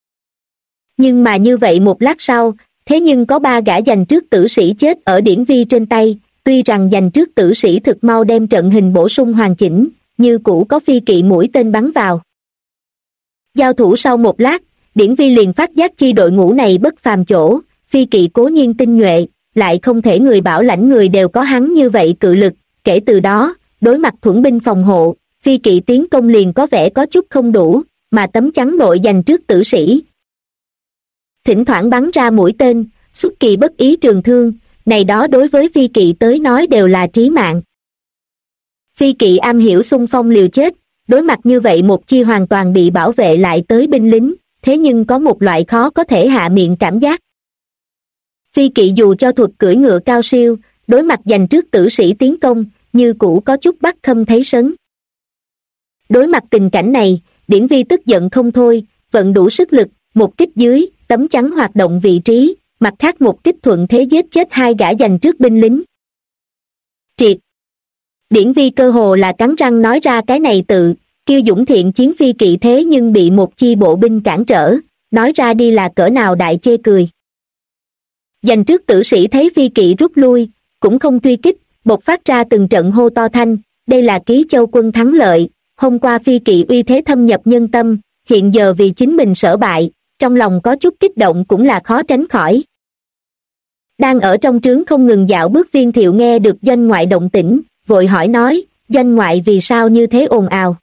Nhưng mà như vậy một lát sau, thế nhưng có 3 gã giành trước tử sĩ chết ở Điển Vi trên tay, tuy rằng giành trước tử sĩ thực mau đem trận hình bổ sung hoàn chỉnh, như cũ có phi kỵ mũi tên bắn vào. Giao thủ sau một lát, Điển Vi liền phát giác chi đội ngũ này bất phàm chỗ, phi kỵ cố nhiên tinh nhuệ, lại không thể người bảo lãnh người đều có hắn như vậy cự lực, kể từ đó, đối mặt thuẫn binh phòng hộ, phi kỵ tiến công liền có vẻ có chút không đủ, mà tấm chắn nội giành trước tử sĩ. Thỉnh thoảng bắn ra mũi tên, xuất kỳ bất ý trường thương, này đó đối với phi kỵ tới nói đều là trí mạng. Phi kỵ am hiểu xung phong liều chết, đối mặt như vậy một chi hoàn toàn bị bảo vệ lại tới binh lính, thế nhưng có một loại khó có thể hạ miệng cảm giác. Phi kỵ dù cho thuật cưỡi ngựa cao siêu, đối mặt giành trước tử sĩ tiến công, như cũ có chút bắt khâm thấy sấn. Đối mặt tình cảnh này, Điển Vi tức giận không thôi, vận đủ sức lực, một kích dưới, tấm chắn hoạt động vị trí, mặt khác một kích thuận thế giết chết 2 gã giành trước binh lính. Triệt! Điển Vi cơ hồ là cắn răng nói ra cái này tự, kiêu dũng thiện chiến phi kỵ thế nhưng bị một chi bộ binh cản trở, nói ra đi là cỡ nào đại chê cười. Giành trước tử sĩ thấy phi kỵ rút lui, cũng không truy kích, bộc phát ra từng trận hô to thanh, đây là Ký Châu quân thắng lợi, hôm qua phi kỵ uy thế thâm nhập nhân tâm, hiện giờ vì chính mình sở bại, trong lòng có chút kích động cũng là khó tránh khỏi. Đang ở trong trướng không ngừng dạo bước Viên Thiệu nghe được doanh ngoại động tĩnh, vội hỏi nói, doanh ngoại vì sao như thế ồn ào.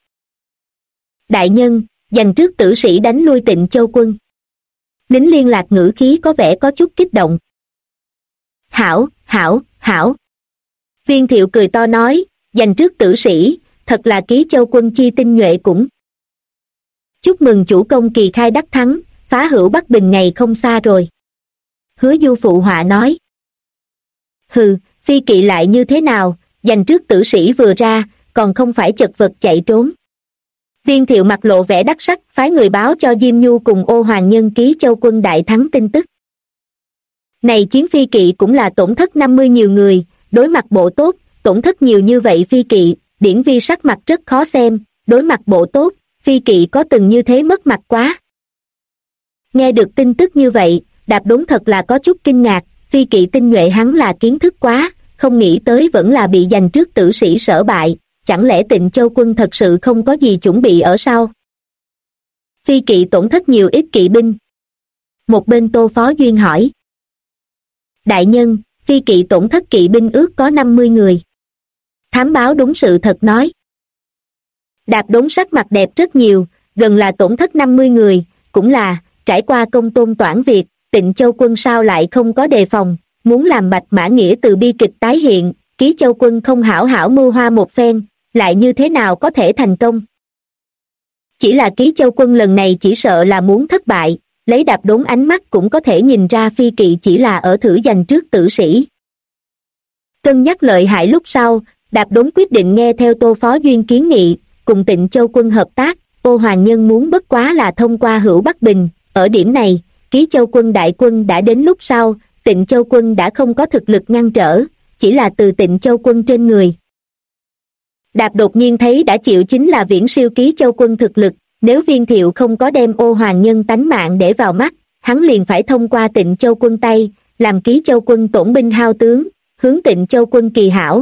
Đại nhân, giành trước tử sĩ đánh lui Tịnh Châu quân. Lính liên lạc ngữ khí có vẻ có chút kích động. Hảo, hảo, hảo. Viên Thiệu cười to nói, giành trước tử sĩ, thật là Ký Châu quân chi tinh nhuệ cũng. Chúc mừng chủ công kỳ khai đắc thắng, phá hữu Bắc Bình ngày không xa rồi. Hứa Du phụ họa nói. Hừ, phi kỵ lại như thế nào, giành trước tử sĩ vừa ra, còn không phải chật vật chạy trốn. Viên Thiệu mặt lộ vẻ đắc sắc, phái người báo cho Diêm Nhu cùng Ô Hoàng Nhân Ký Châu quân đại thắng tin tức. Này chiến phi kỵ cũng là tổn thất 50 nhiều người, đối mặt bộ tốt, tổn thất nhiều như vậy phi kỵ, Điển Vi sắc mặt rất khó xem, đối mặt bộ tốt, phi kỵ có từng như thế mất mặt quá. Nghe được tin tức như vậy, Đạp đúng thật là có chút kinh ngạc, phi kỵ tinh nhuệ hắn là kiến thức quá, không nghĩ tới vẫn là bị giành trước tử sĩ sở bại, chẳng lẽ Tịnh Châu quân thật sự không có gì chuẩn bị ở sau? Phi kỵ tổn thất nhiều ít kỵ binh. Một bên Tô Phó Duyên hỏi. Đại nhân, phi kỵ tổn thất kỵ binh ước có 50 người. Thám báo đúng sự thật nói. Đạp đốn sắc mặt đẹp rất nhiều, gần là tổn thất 50 người, cũng là, trải qua công tôn toản việc, Tịnh Châu quân sao lại không có đề phòng, muốn làm Bạch Mã Nghĩa Từ bi kịch tái hiện, Ký Châu Quân không hảo hảo mưu hoa một phen, lại như thế nào có thể thành công. Chỉ là Ký Châu Quân lần này chỉ sợ là muốn thất bại, lấy Đạp Đốn ánh mắt cũng có thể nhìn ra Phi Kỵ chỉ là ở thử giành trước tử sĩ. Cân nhắc lợi hại lúc sau, Đạp Đốn quyết định nghe theo Tô Phó Duyên kiến nghị, cùng Tịnh Châu Quân hợp tác. Ô Hoàng Nhân muốn bất quá là thông qua Hữu Bắc Bình, ở điểm này, Ký Châu Quân đại quân đã đến lúc sau, Tịnh Châu Quân đã không có thực lực ngăn trở, chỉ là từ Tịnh Châu Quân trên người. Đạp đột nhiên thấy đã chịu chính là viễn siêu Ký Châu Quân thực lực, nếu Viên Thiệu không có đem Ô Hoàng Nhân tánh mạng để vào mắt, hắn liền phải thông qua Tịnh Châu Quân tay, làm Ký Châu Quân tổn binh hao tướng, hướng Tịnh Châu Quân kỳ hảo.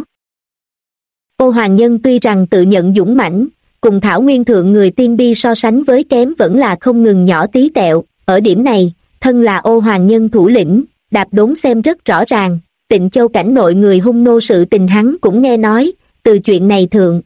Ô Hoàng Nhân tuy rằng tự nhận dũng mãnh, cùng Thảo Nguyên Thượng người Tiên Bi so sánh với kém vẫn là không ngừng nhỏ tí tẹo, ở điểm này, thân là Ô Hoàng Nhân thủ lĩnh, Đạp Đốn xem rất rõ ràng, Tịnh Châu cảnh nội người hung nô sự tình hắn cũng nghe nói, từ chuyện này thượng.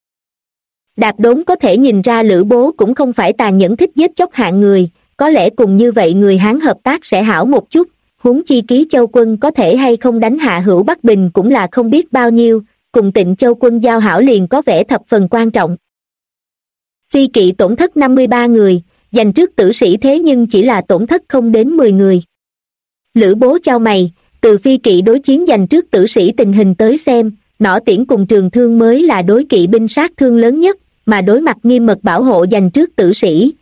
Đạp Đốn có thể nhìn ra Lữ Bố cũng không phải tàn nhẫn thích giết chóc hạng người, có lẽ cùng như vậy người Hán hợp tác sẽ hảo một chút, huống chi Ký Châu Quân có thể hay không đánh hạ Hữu Bắc Bình cũng là không biết bao nhiêu, cùng Tịnh Châu Quân giao hảo liền có vẻ thập phần quan trọng. Phi Kỵ tổn thất 53 người, giành trước tử sĩ thế nhưng chỉ là tổn thất không đến 10 người. Lữ Bố chau mày, từ Phi Kỵ đối chiến giành trước tử sĩ tình hình tới xem, nỏ tiễn cùng trường thương mới là đối kỵ binh sát thương lớn nhất, mà đối mặt nghiêm mật bảo hộ giành trước tử sĩ.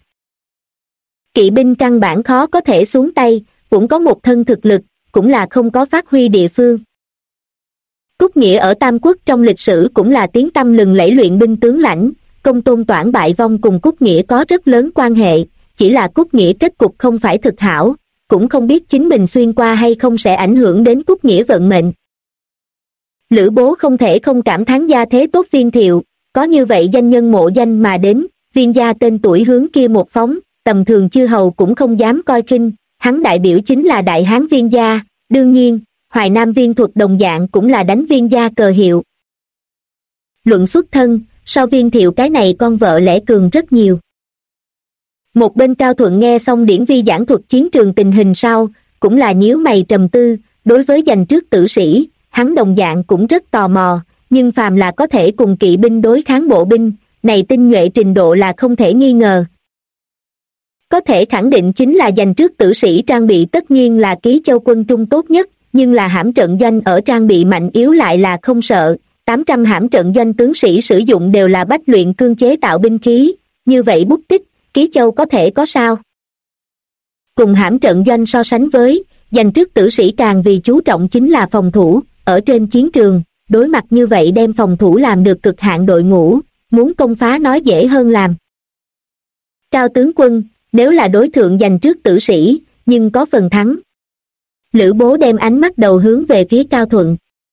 Kỵ binh căn bản khó có thể xuống tay, cũng có một thân thực lực, cũng là không có phát huy địa phương. Cúc Nghĩa ở Tam Quốc trong lịch sử cũng là tiếng tăm lừng lẫy luyện binh tướng lãnh, Công Tôn Toản bại vong cùng Cúc Nghĩa có rất lớn quan hệ, chỉ là Cúc Nghĩa kết cục không phải thực hảo, cũng không biết chính mình xuyên qua hay không sẽ ảnh hưởng đến Cúc Nghĩa vận mệnh. Lữ Bố không thể không cảm thán gia thế tốt Viên Thiệu, có như vậy danh nhân mộ danh mà đến, Viên gia tên tuổi hướng kia một phóng, tầm thường chư hầu cũng không dám coi khinh, hắn đại biểu chính là Đại Hán Viên gia, đương nhiên, Hoài Nam Viên Thuật đồng dạng cũng là đánh Viên gia cờ hiệu. Luận xuất thân, so Viên Thiệu cái này con vợ lẽ cường rất nhiều. Một bên Cao Thuận nghe xong Điển Vi giảng thuật chiến trường tình hình sau, cũng là nhíu mày trầm tư, đối với giành trước tử sĩ, hắn đồng dạng cũng rất tò mò, nhưng phàm là có thể cùng kỵ binh đối kháng bộ binh, này tinh nhuệ trình độ là không thể nghi ngờ. Có thể khẳng định chính là giành trước tử sĩ trang bị tất nhiên là Ký Châu Quân trung tốt nhất, nhưng là hãm trận doanh ở trang bị mạnh yếu lại là không sợ, 800 hãm trận doanh tướng sĩ sử dụng đều là bách luyện cương chế tạo binh khí, như vậy bút tích, Ký Châu có thể có sao? Cùng hãm trận doanh so sánh với, giành trước tử sĩ càng vì chú trọng chính là phòng thủ, ở trên chiến trường, đối mặt như vậy đem phòng thủ làm được cực hạn đội ngũ, muốn công phá nói dễ hơn làm. Cao tướng quân, nếu là đối thượng giành trước tử sĩ, nhưng có phần thắng. Lữ Bố đem ánh mắt đầu hướng về phía Cao Thuận.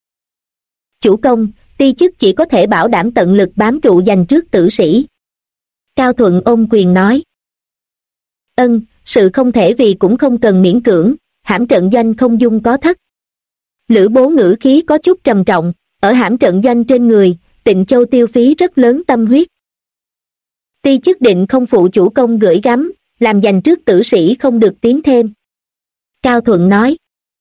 Chủ công, ti chức chỉ có thể bảo đảm tận lực bám trụ giành trước tử sĩ. Cao Thuận ôm quyền nói. Ân, sự không thể vì cũng không cần miễn cưỡng, hãm trận doanh không dung có thất. Lữ Bố ngữ khí có chút trầm trọng, ở hãm trận doanh trên người, Tịnh Châu tiêu phí rất lớn tâm huyết. Ti chức định không phụ chủ công gửi gắm, làm giành trước tử sĩ không được tiến thêm. Cao Thuận nói.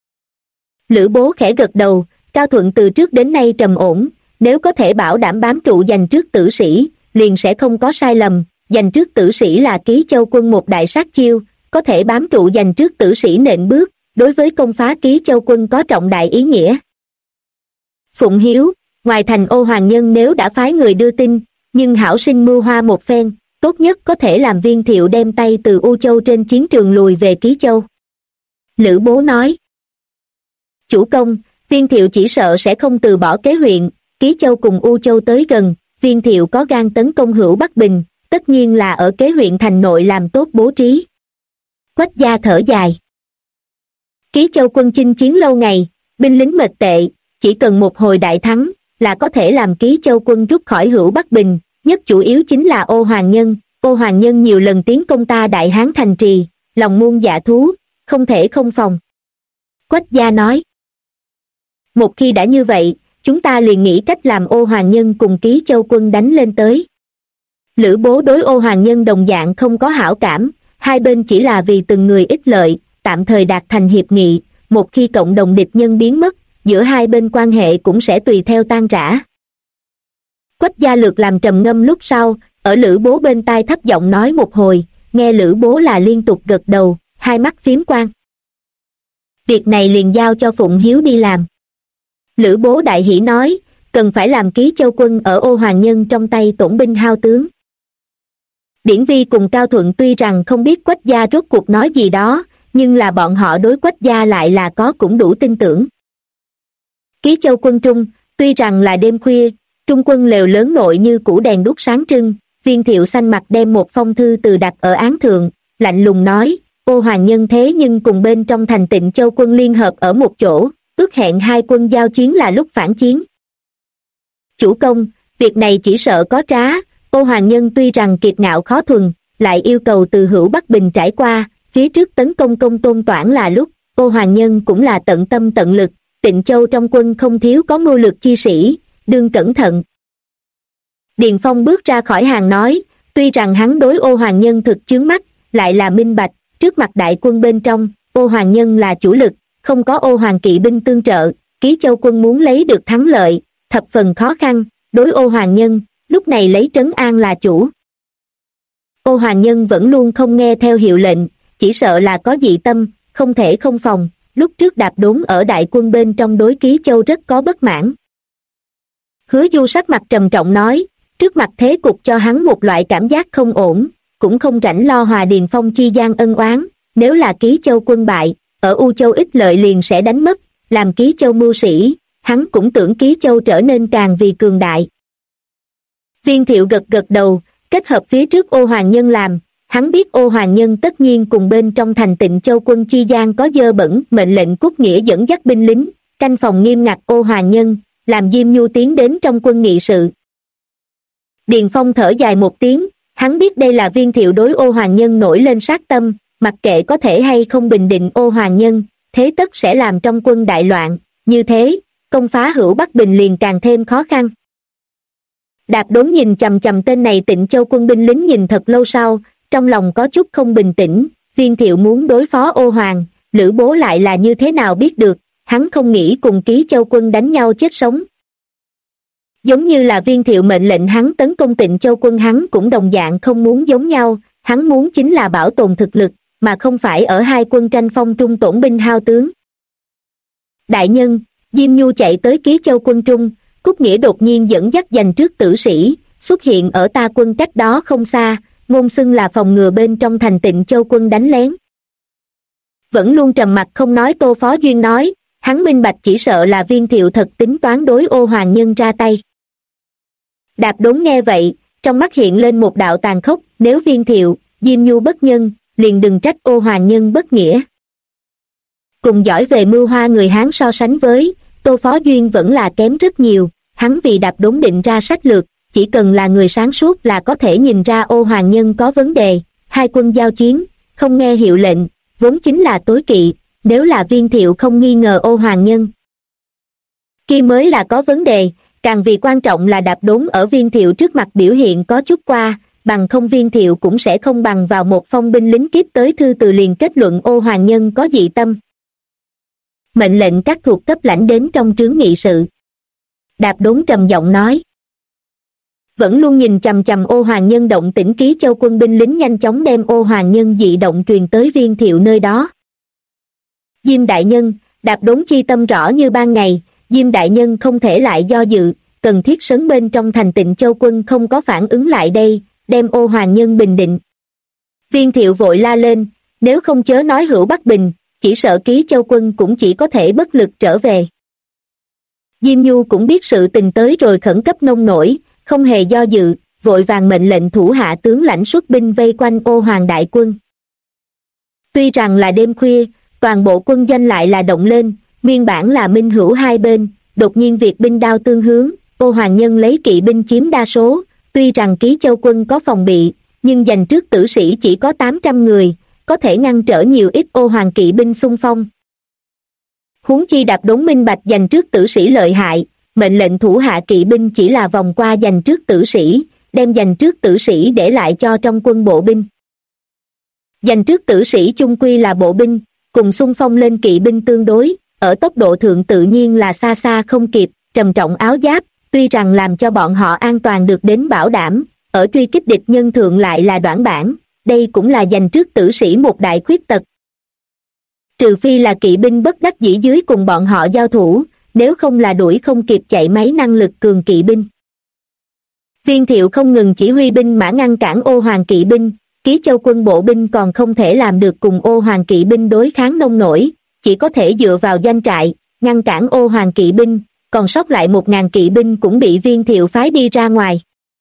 Lữ Bố khẽ gật đầu, Cao Thuận từ trước đến nay trầm ổn, nếu có thể bảo đảm bám trụ giành trước tử sĩ, liền sẽ không có sai lầm, giành trước tử sĩ là Ký Châu Quân một đại sát chiêu, có thể bám trụ giành trước tử sĩ nện bước, đối với công phá Ký Châu Quân có trọng đại ý nghĩa. Phụng Hiếu, ngoài thành Ô Hoàng Nhân nếu đã phái người đưa tin, nhưng hảo sinh mưu hoa một phen, tốt nhất có thể làm Viên Thiệu đem tay từ U Châu trên chiến trường lùi về Ký Châu. Lữ Bố nói. Chủ công, Viên Thiệu chỉ sợ sẽ không từ bỏ kế huyện, Ký Châu cùng U Châu tới gần, Viên Thiệu có gan tấn công Hữu Bắc Bình, tất nhiên là ở kế huyện thành nội làm tốt bố trí. Quách gia thở dài. Ký Châu quân chinh chiến lâu ngày, binh lính mệt tệ, chỉ cần một hồi đại thắng, là có thể làm Ký Châu quân rút khỏi Hữu Bắc Bình, nhất chủ yếu chính là Ô Hoàng Nhân. Ô Hoàng Nhân nhiều lần tiến công ta Đại Hán thành trì, lòng muôn dạ thú, không thể không phòng. Quách gia nói. Một khi đã như vậy, chúng ta liền nghĩ cách làm Ô Hoàng Nhân cùng Ký Châu quân đánh lên tới. Lữ Bố đối Ô Hoàng Nhân đồng dạng không có hảo cảm, hai bên chỉ là vì từng người ích lợi, tạm thời đạt thành hiệp nghị, một khi cộng đồng địch nhân biến mất, giữa hai bên quan hệ cũng sẽ tùy theo tan rã. Quách Gia Lược làm trầm ngâm lúc sau, ở Lữ Bố bên tai thấp giọng nói một hồi, nghe Lữ Bố là liên tục gật đầu, hai mắt phím quang. Việc này liền giao cho Phụng Hiếu đi làm. Lữ Bố đại hỉ nói, cần phải làm ký châu quân ở Ô Hoàng Nhân trong tay tổn binh hao tướng. Điển Vi cùng Cao Thuận tuy rằng không biết Quách gia rốt cuộc nói gì đó, nhưng là bọn họ đối Quách gia lại là có cũng đủ tin tưởng. Ký châu quân trung, tuy rằng là đêm khuya, trung quân lều lớn nội như củ đèn đuốc sáng trưng, Viên Thiệu xanh mặt đem một phong thư từ đặt ở án thượng, lạnh lùng nói, Ô Hoàng Nhân thế nhưng cùng bên trong thành Tịnh Châu quân liên hợp ở một chỗ, ước hẹn hai quân giao chiến là lúc phản chiến. Chủ công, việc này chỉ sợ có trá, Ô Hoàng Nhân tuy rằng kiệt ngạo khó thuần, lại yêu cầu từ Hữu Bắc Bình trải qua, phía trước tấn công Công Tôn Toản là lúc, Ô Hoàng Nhân cũng là tận tâm tận lực, Tịnh Châu trong quân không thiếu có mưu lược chi sĩ, đương cẩn thận. Điền Phong bước ra khỏi hàng nói, tuy rằng hắn đối Ô Hoàng Nhân thực chướng mắt, lại là minh bạch, trước mặt đại quân bên trong, Ô Hoàng Nhân là chủ lực, không có Ô Hoàng kỵ binh tương trợ, Ký Châu quân muốn lấy được thắng lợi, thập phần khó khăn, đối Ô Hoàng Nhân, lúc này lấy trấn an là chủ. Ô Hoàng Nhân vẫn luôn không nghe theo hiệu lệnh, chỉ sợ là có dị tâm, không thể không phòng, lúc trước Đạp Đốn ở đại quân bên trong đối Ký Châu rất có bất mãn. Hứa Du sắc mặt trầm trọng nói, trước mặt thế cục cho hắn một loại cảm giác không ổn, cũng không rảnh lo hòa Điền Phong chi gian ân oán, nếu là Ký Châu quân bại, ở U Châu ít lợi liền sẽ đánh mất, làm Ký Châu mưu sĩ, hắn cũng tưởng Ký Châu trở nên càng vì cường đại. Viên Thiệu gật gật đầu, kết hợp phía trước Ô Hoàng Nhân làm, hắn biết Ô Hoàng Nhân tất nhiên cùng bên trong thành Tịnh Châu quân chi gian có dơ bẩn, mệnh lệnh Cúc Nghĩa dẫn dắt binh lính, canh phòng nghiêm ngặt Ô Hoàng Nhân, làm Diêm Nhu tiến đến trong quân nghị sự. Điền Phong thở dài một tiếng, hắn biết đây là Viên Thiệu đối Ô Hoàng Nhân nổi lên sát tâm, mặc kệ có thể hay không bình định Ô Hoàng Nhân, thế tất sẽ làm trong quân đại loạn, như thế, công phá Hữu Bắc Bình liền càng thêm khó khăn. Đạp Đốn nhìn chằm chằm tên này Tịnh Châu quân binh lính nhìn thật lâu sau, trong lòng có chút không bình tĩnh, Viên Thiệu muốn đối phó Ô Hoàng, Lữ Bố lại là như thế nào biết được, hắn không nghĩ cùng Ký Châu quân đánh nhau chết sống. Giống như là Viên Thiệu mệnh lệnh hắn tấn công Tịnh Châu quân hắn cũng đồng dạng không muốn giống nhau, hắn muốn chính là bảo tồn thực lực, mà không phải ở hai quân tranh phong trung tổn binh hao tướng. Đại nhân, Diêm Nhu chạy tới Ký Châu quân trung, Cúc Nghĩa đột nhiên dẫn dắt giành trước tử sĩ, xuất hiện ở ta quân cách đó không xa, ngôn xưng là phòng ngừa bên trong thành Tịnh Châu quân đánh lén. Vẫn luôn trầm mặc không nói Tô Phó Duyên nói, hắn minh bạch chỉ sợ là Viên Thiệu thật tính toán đối Ô Hoàng Nhân ra tay. Đạp Đốn nghe vậy, trong mắt hiện lên một đạo tàn khốc, nếu Viên Thiệu, Diêm Nhu bất nhân, liền đừng trách Ô Hoàng Nhân bất nghĩa. Cùng giỏi về mưu hoa người Hán so sánh với, Tô Phó Duyên vẫn là kém rất nhiều, hắn vì Đạp Đốn định ra sách lược, chỉ cần là người sáng suốt là có thể nhìn ra Ô Hoàng Nhân có vấn đề, hai quân giao chiến, không nghe hiệu lệnh, vốn chính là tối kỵ, nếu là Viên Thiệu không nghi ngờ Ô Hoàng Nhân, kia mới là có vấn đề, càng vì quan trọng là Đạp Đốn ở Viên Thiệu trước mặt biểu hiện có chút qua, bằng không Viên Thiệu cũng sẽ không bằng vào một phong binh lính kiếp tới thư từ liền kết luận Ô Hoàng Nhân có dị tâm. Mệnh lệnh các thuộc cấp lãnh đến trong trướng nghị sự. Đạp Đốn trầm giọng nói. Vẫn luôn nhìn chằm chằm Ô Hoàng Nhân động tĩnh Ký Châu quân binh lính nhanh chóng đem Ô Hoàng Nhân dị động truyền tới Viên Thiệu nơi đó. Diêm đại nhân, Đạp Đốn chi tâm rõ như ban ngày, Diêm đại nhân không thể lại do dự, cần thiết sớm bên trong thành Tịnh Châu quân không có phản ứng lại đây, đem Ô Hoàng Nhân bình định. Viên Thiệu vội la lên, nếu không chớ nói Hữu Bắc Bình, chỉ sợ Ký Châu quân cũng chỉ có thể bất lực trở về. Diêm Nhu cũng biết sự tình tới rồi khẩn cấp nông nổi, không hề do dự, vội vàng mệnh lệnh thủ hạ tướng lãnh xuất binh vây quanh Ô Hoàng đại quân. Tuy rằng là đêm khuya, toàn bộ quân doanh lại là động lên, nguyên bản là minh hữu hai bên, đột nhiên việc binh đao tương hướng, Ô Hoàng Nhân lấy kỵ binh chiếm đa số, tuy rằng Ký Châu quân có phòng bị, nhưng giành trước tử sĩ chỉ có 800 người, có thể ngăn trở nhiều ít Ô Hoàng kỵ binh xung phong. Huống chi Đạp Đốn minh bạch giành trước tử sĩ lợi hại, mệnh lệnh thủ hạ kỵ binh chỉ là vòng qua giành trước tử sĩ, đem giành trước tử sĩ để lại cho trong quân bộ binh. Giành trước tử sĩ chung quy là bộ binh, cùng xung phong lên kỵ binh tương đối, ở tốc độ thượng tự nhiên là xa xa không kịp, trầm trọng áo giáp, tuy rằng làm cho bọn họ an toàn được đến bảo đảm, ở truy kích địch nhân thượng lại là đoản bản, đây cũng là dành trước tử sĩ một đại khuyết tật. Trừ phi là kỵ binh bất đắc dĩ dưới cùng bọn họ giao thủ, nếu không là đuổi không kịp chạy máy năng lực cường kỵ binh. Viên Thiệu không ngừng chỉ huy binh mã ngăn cản Ô Hoàng kỵ binh, Ký Châu quân bộ binh còn không thể làm được cùng Ô Hoàng kỵ binh đối kháng nông nổi, chỉ có thể dựa vào doanh trại, ngăn cản Ô Hoàng kỵ binh, còn sót lại 1000 kỵ binh cũng bị Viên Thiệu phái đi ra ngoài.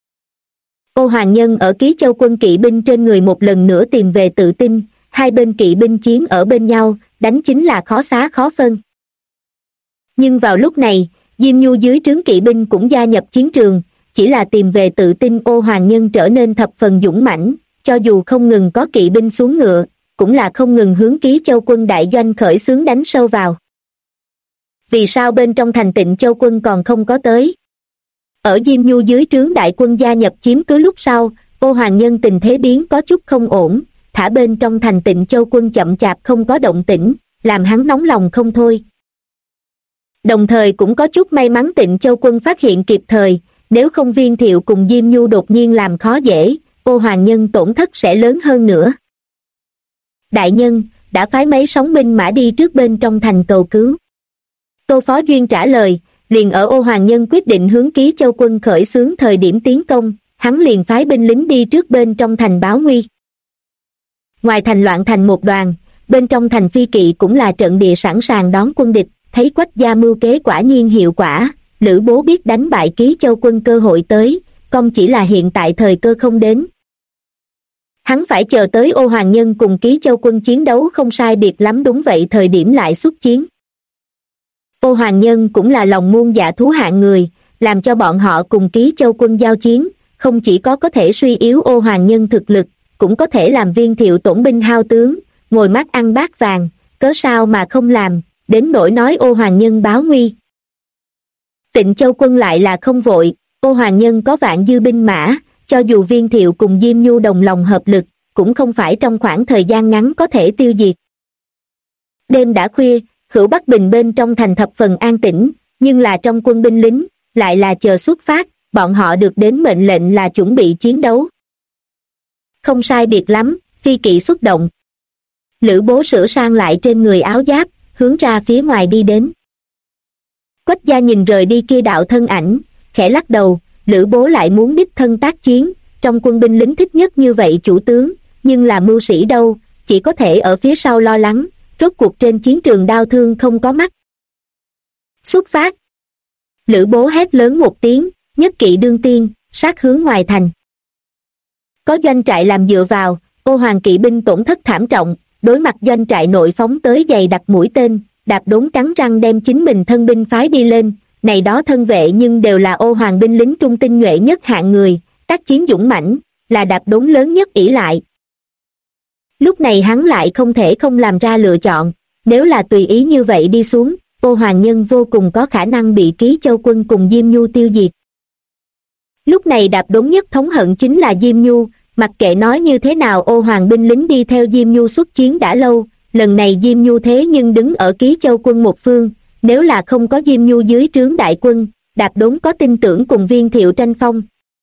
Ô Hoàng Nhân ở Ký Châu quân kỵ binh trên người một lần nữa tìm về tự tin, hai bên kỵ binh chiến ở bên nhau, đánh chính là khó xá khó phân. Nhưng vào lúc này, Diêm Nhu dưới trướng kỵ binh cũng gia nhập chiến trường, chỉ là tìm về tự tin Ô Hoàng Nhân trở nên thập phần dũng mãnh, cho dù không ngừng có kỵ binh xuống ngựa, cũng là không ngừng hướng Ký Châu quân đại doanh khởi xướng đánh sâu vào. Vì sao bên trong thành Tịnh Châu quân còn không có tới? Ở Diêm Nhu dưới trướng đại quân gia nhập chiếm cứ lúc sau, Ô Hoàng Nhân tình thế biến có chút không ổn, thả bên trong thành Tịnh Châu quân chậm chạp không có động tĩnh, làm hắn nóng lòng không thôi. Đồng thời cũng có chút may mắn Tịnh Châu quân phát hiện kịp thời, nếu không Viên Thiệu cùng Diêm Nhu đột nhiên làm khó dễ, Ô Hoàng Nhân tổn thất sẽ lớn hơn nữa. Đại nhân, đã phái mấy sóng binh mã đi trước bên trong thành cầu cứu. Tô Phó Duyên trả lời, liền ở Ô Hoàng Nhân quyết định hướng Ký Châu quân khởi xướng thời điểm tiến công, hắn liền phái binh lính đi trước bên trong thành báo nguy. Ngoài thành loạn thành một đoàn, bên trong thành Phi Kỵ cũng là trận địa sẵn sàng đón quân địch, thấy Quách gia mưu kế quả nhiên hiệu quả, Lữ Bố biết đánh bại Ký Châu quân cơ hội tới, không chỉ là hiện tại thời cơ không đến. Hắn phải chờ tới Ô Hoàng Nhân cùng Ký Châu quân chiến đấu không sai biệt lắm đúng vậy thời điểm lại xuất chiến. Ô Hoàng Nhân cũng là lòng muôn dạ thú hạng người, làm cho bọn họ cùng Ký Châu quân giao chiến, không chỉ có thể suy yếu Ô Hoàng Nhân thực lực, cũng có thể làm Viên Thiệu tổn binh hao tướng, ngồi mắt ăn bát vàng, cớ sao mà không làm, đến nỗi nói Ô Hoàng Nhân báo nguy. Tịnh Châu quân lại là không vội, Ô Hoàng Nhân có vạn dư binh mã, cho dù Viên Thiệu cùng Diêm Nhu đồng lòng hợp lực, cũng không phải trong khoảng thời gian ngắn có thể tiêu diệt. Đêm đã khuya, Hữu Bắc Bình bên trong thành thập phần an tĩnh, nhưng là trong quân binh lính, lại là chờ xuất phát, bọn họ được đến mệnh lệnh là chuẩn bị chiến đấu. Không sai biệt lắm, Phi Kỵ xuất động. Lữ Bố sửa sang lại trên người áo giáp, hướng ra phía ngoài đi đến. Quách gia nhìn rời đi kia đạo thân ảnh, khẽ lắc đầu, Lữ Bố lại muốn đích thân tác chiến, trong quân binh lính thích nhất như vậy chủ tướng, nhưng là mưu sĩ đâu, chỉ có thể ở phía sau lo lắng, rốt cuộc trên chiến trường đau thương không có mắt. Xuất phát! Lữ Bố hét lớn một tiếng, nhất kỵ đương tiên, sát hướng ngoài thành. Có doanh trại làm dựa vào, Ô Hoàng kỵ binh tổn thất thảm trọng, đối mặt doanh trại nội phóng tới dày đặc mũi tên, Đạp Đốn cắn răng đem chính mình thân binh phái đi lên, này đó thân vệ nhưng đều là Ô Hoàng binh lính trung tinh nhuệ nhất hạng người, tác chiến dũng mãnh, là Đạp Đốn lớn nhất ỷ lại. Lúc này hắn lại không thể không làm ra lựa chọn, nếu là tùy ý như vậy đi xuống, Ô Hoàng Nhân vô cùng có khả năng bị Ký Châu quân cùng Diêm Nhu tiêu diệt. Lúc này Đạp Đốn nhất thống hận chính là Diêm Nhu, mặc kệ nói như thế nào Ô Hoàng binh lính đi theo Diêm Nhu xuất chiến đã lâu, lần này Diêm Nhu thế nhưng đứng ở Ký Châu quân một phương, nếu là không có Diêm Nhu dưới trướng đại quân, Đạp Đốn có tin tưởng cùng Viên Thiệu tranh phong.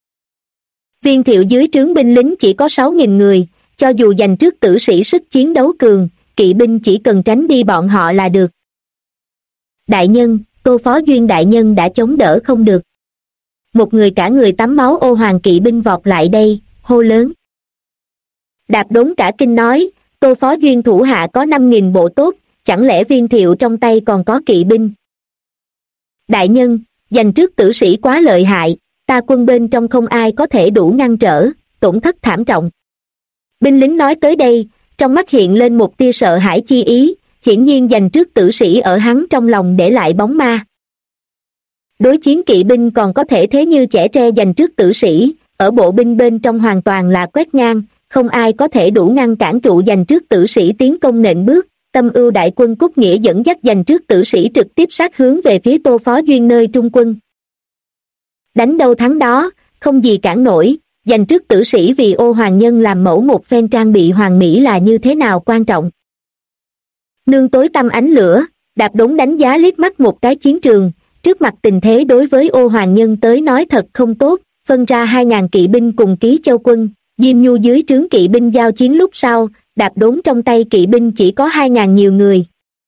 Viên Thiệu dưới trướng binh lính chỉ có 6.000 người, cho dù giành trước tử sĩ sức chiến đấu cường, kỵ binh chỉ cần tránh đi bọn họ là được. Đại nhân, Tô Phó Duyên đại nhân đã chống đỡ không được. Một người cả người tắm máu Ô Hoàng kỵ binh vọt lại đây, hô lớn. Đạp Đốn cả kinh nói, Tô Phó Duyên thủ hạ có 5.000 bộ tốt, chẳng lẽ Viên Thiệu trong tay còn có kỵ binh? Đại nhân, giành trước tử sĩ quá lợi hại, ta quân bên trong không ai có thể đủ ngăn trở, tổn thất thảm trọng. Binh lính nói tới đây, trong mắt hiện lên một tia sợ hãi chi ý, hiển nhiên giành trước tử sĩ ở hắn trong lòng để lại bóng ma. Đối chiến kỵ binh còn có thể thế như chẻ tre giành trước tử sĩ, ở bộ binh bên trong hoàn toàn là quét ngang, không ai có thể đủ ngăn cản trụ giành trước tử sĩ tiến công nện bước. Tâm Ưu đại quân Cúc Nghĩa dẫn dắt giành trước tử sĩ trực tiếp sát hướng về phía Tô Phó Duyên nơi trung quân. Đánh đâu thắng đó, không gì cản nổi, giành trước tử sĩ vì Ô Hoàng Nhân làm mẫu một phen trang bị hoàn mỹ là như thế nào quan trọng. Nương tối tăm ánh lửa, Đạp Đống đánh giá liếc mắt một cái chiến trường, trước mặt tình thế đối với Ô Hoàng Nhân tới nói thật không tốt, phân ra 2.000 kỵ binh cùng Ký Châu quân, Diêm Nhu dưới trướng kỵ binh giao chiến lúc sau, Đạp Đống trong tay kỵ binh chỉ có 2.000 nhiều người.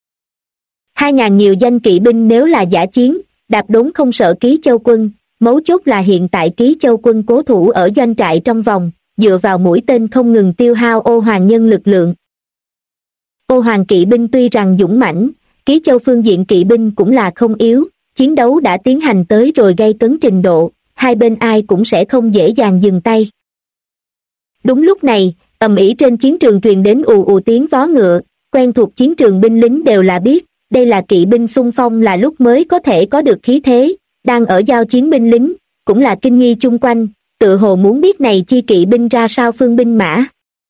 2.000 nhiều danh kỵ binh nếu là dã chiến, Đạp Đống không sợ Ký Châu quân, mấu chốt là hiện tại Ký Châu quân cố thủ ở doanh trại trong vòng, dựa vào mũi tên không ngừng tiêu hao Ô Hoàng Nhân lực lượng. Ô Hoàng kỵ binh tuy rằng dũng mãnh, Ký Châu phương diện kỵ binh cũng là không yếu, chiến đấu đã tiến hành tới rồi gây cấn trình độ, hai bên ai cũng sẽ không dễ dàng dừng tay. Đúng lúc này, ầm ĩ trên chiến trường truyền đến ù ù tiếng vó ngựa, quen thuộc chiến trường binh lính đều là biết, đây là kỵ binh xung phong là lúc mới có thể có được khí thế, đang ở giao chiến binh lính, cũng là kinh nghi chung quanh, tự hồ muốn biết này chi kỵ binh ra sao phương binh mã.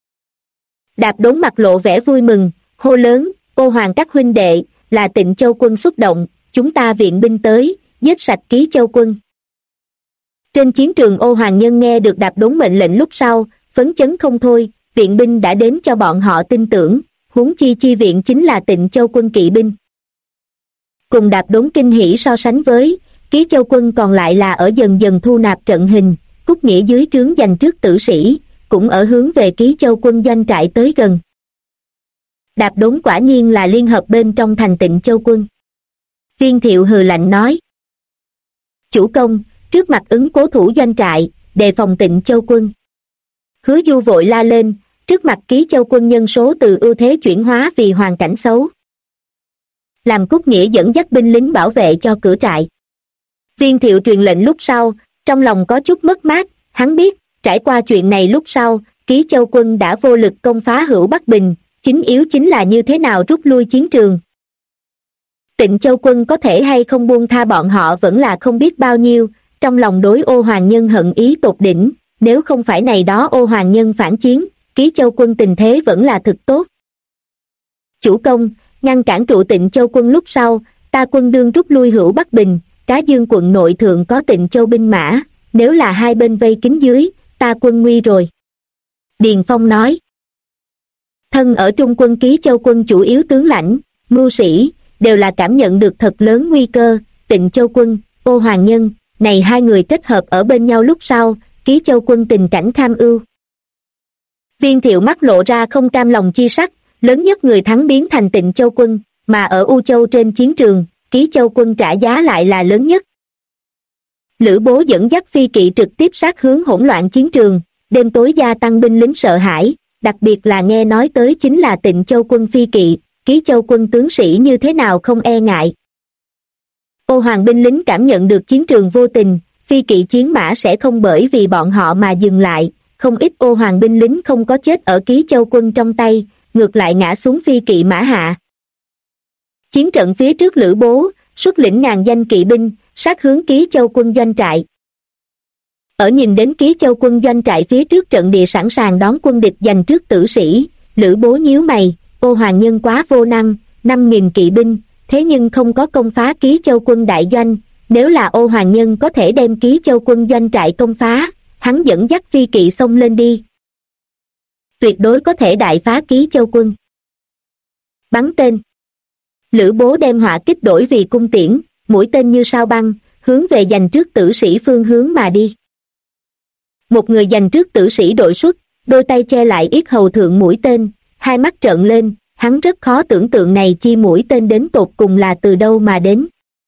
Đạp Đống mặt lộ vẻ vui mừng, hô lớn, Ô Hoàng các huynh đệ, là Tịnh Châu quân xuất động, chúng ta viện binh tới, giết sạch Ký Châu quân. Trên chiến trường Ô Hoàng Nhân nghe được Đạp Đống mệnh lệnh lúc sau, phấn chấn không thôi, viện binh đã đến cho bọn họ tin tưởng, huống chi viện chính là Tịnh Châu quân kỵ binh. Cùng Đạp Đống kinh hỉ so sánh với, Ký Châu quân còn lại là ở dần dần thu nạp trận hình, Cúc Nghĩa dưới trướng giành trước tử sĩ, cũng ở hướng về Ký Châu quân doanh trại tới gần. Đạp Đống quả nhiên là liên hợp bên trong thành Tịnh Châu quân. Viên Thiệu hừ lạnh nói. Chủ công, trước mặt ứng cố thủ doanh trại, đề phòng Tịnh Châu quân. Hứa Du vội la lên, trước mặt Ký Châu quân nhân số từ ưu thế chuyển hóa vì hoàn cảnh xấu. Làm Cúc Nghĩa dẫn dắt binh lính bảo vệ cho cửa trại. Viên Thiệu truyền lệnh lúc sau, trong lòng có chút mất mát, hắn biết, trải qua chuyện này lúc sau, Ký Châu quân đã vô lực công phá Hữu Bắc Bình, chính yếu chính là như thế nào rút lui chiến trường. Tịnh Châu quân có thể hay không buông tha bọn họ vẫn là không biết bao nhiêu, trong lòng đối Ô Hoàng Nhân hận ý tột đỉnh, nếu không phải này đó Ô Hoàng Nhân phản chiến, Ký Châu quân tình thế vẫn là thực tốt. Chủ công, ngăn cản trụ Tịnh Châu quân lúc sau, ta quân đương rút lui Hữu Bắc Bình, Cá Dương quận nội thượng có Tịnh Châu binh mã, nếu là hai bên vây kín dưới, ta quân nguy rồi. Điền Phong nói. Thân ở Trung quân Ký Châu quân chủ yếu tướng lãnh, mưu sĩ, đều là cảm nhận được thật lớn nguy cơ, Tịnh Châu quân, Ô Hoàng Nhân, này hai người kết hợp ở bên nhau lúc sau, Ký Châu quân tình cảnh kham ưu. Viên Thiệu mắt lộ ra không cam lòng chi sắc, lớn nhất người thắng biến thành Tịnh Châu quân, mà ở U Châu trên chiến trường, Ký Châu quân trả giá lại là lớn nhất. Lữ Bố dẫn dắt phi kỵ trực tiếp sát hướng hỗn loạn chiến trường, đêm tối gia tăng binh lính sợ hãi, đặc biệt là nghe nói tới chính là Tịnh Châu quân phi kỵ, Ký Châu quân tướng sĩ như thế nào không e ngại. Ô Hoàng binh lính cảm nhận được chiến trường vô tình, phi kỵ chiến mã sẽ không bởi vì bọn họ mà dừng lại, không ít Ô Hoàng binh lính không có chết ở Ký Châu quân trong tay, ngược lại ngã xuống phi kỵ mã hạ. Chiến trận phía trước Lữ Bố, xuất lĩnh ngàn danh kỵ binh, sát hướng Ký Châu quân doanh trại. Ở nhìn đến Ký Châu quân doanh trại phía trước trận địa sẵn sàng đón quân địch giành trước tử sĩ, Lữ Bố nhíu mày, Ô Hoàng Nhân quá vô năng, 5.000 kỵ binh, thế nhưng không có công phá Ký Châu quân đại doanh, nếu là Ô Hoàng Nhân có thể đem Ký Châu quân doanh trại công phá, hắn dẫn dắt phi kỵ xông lên đi. Tuyệt đối có thể đại phá Ký Châu quân. Bắn tên. Lữ Bố đem hỏa kích đổi vì cung tiễn, mũi tên như sao băng, hướng về giành trước tử sĩ phương hướng mà đi. Một người giành trước tử sĩ đội xuất, đôi tay che lại yết hầu thượng mũi tên, hai mắt trợn lên, hắn rất khó tưởng tượng này chi mũi tên đến tột cùng là từ đâu mà đến.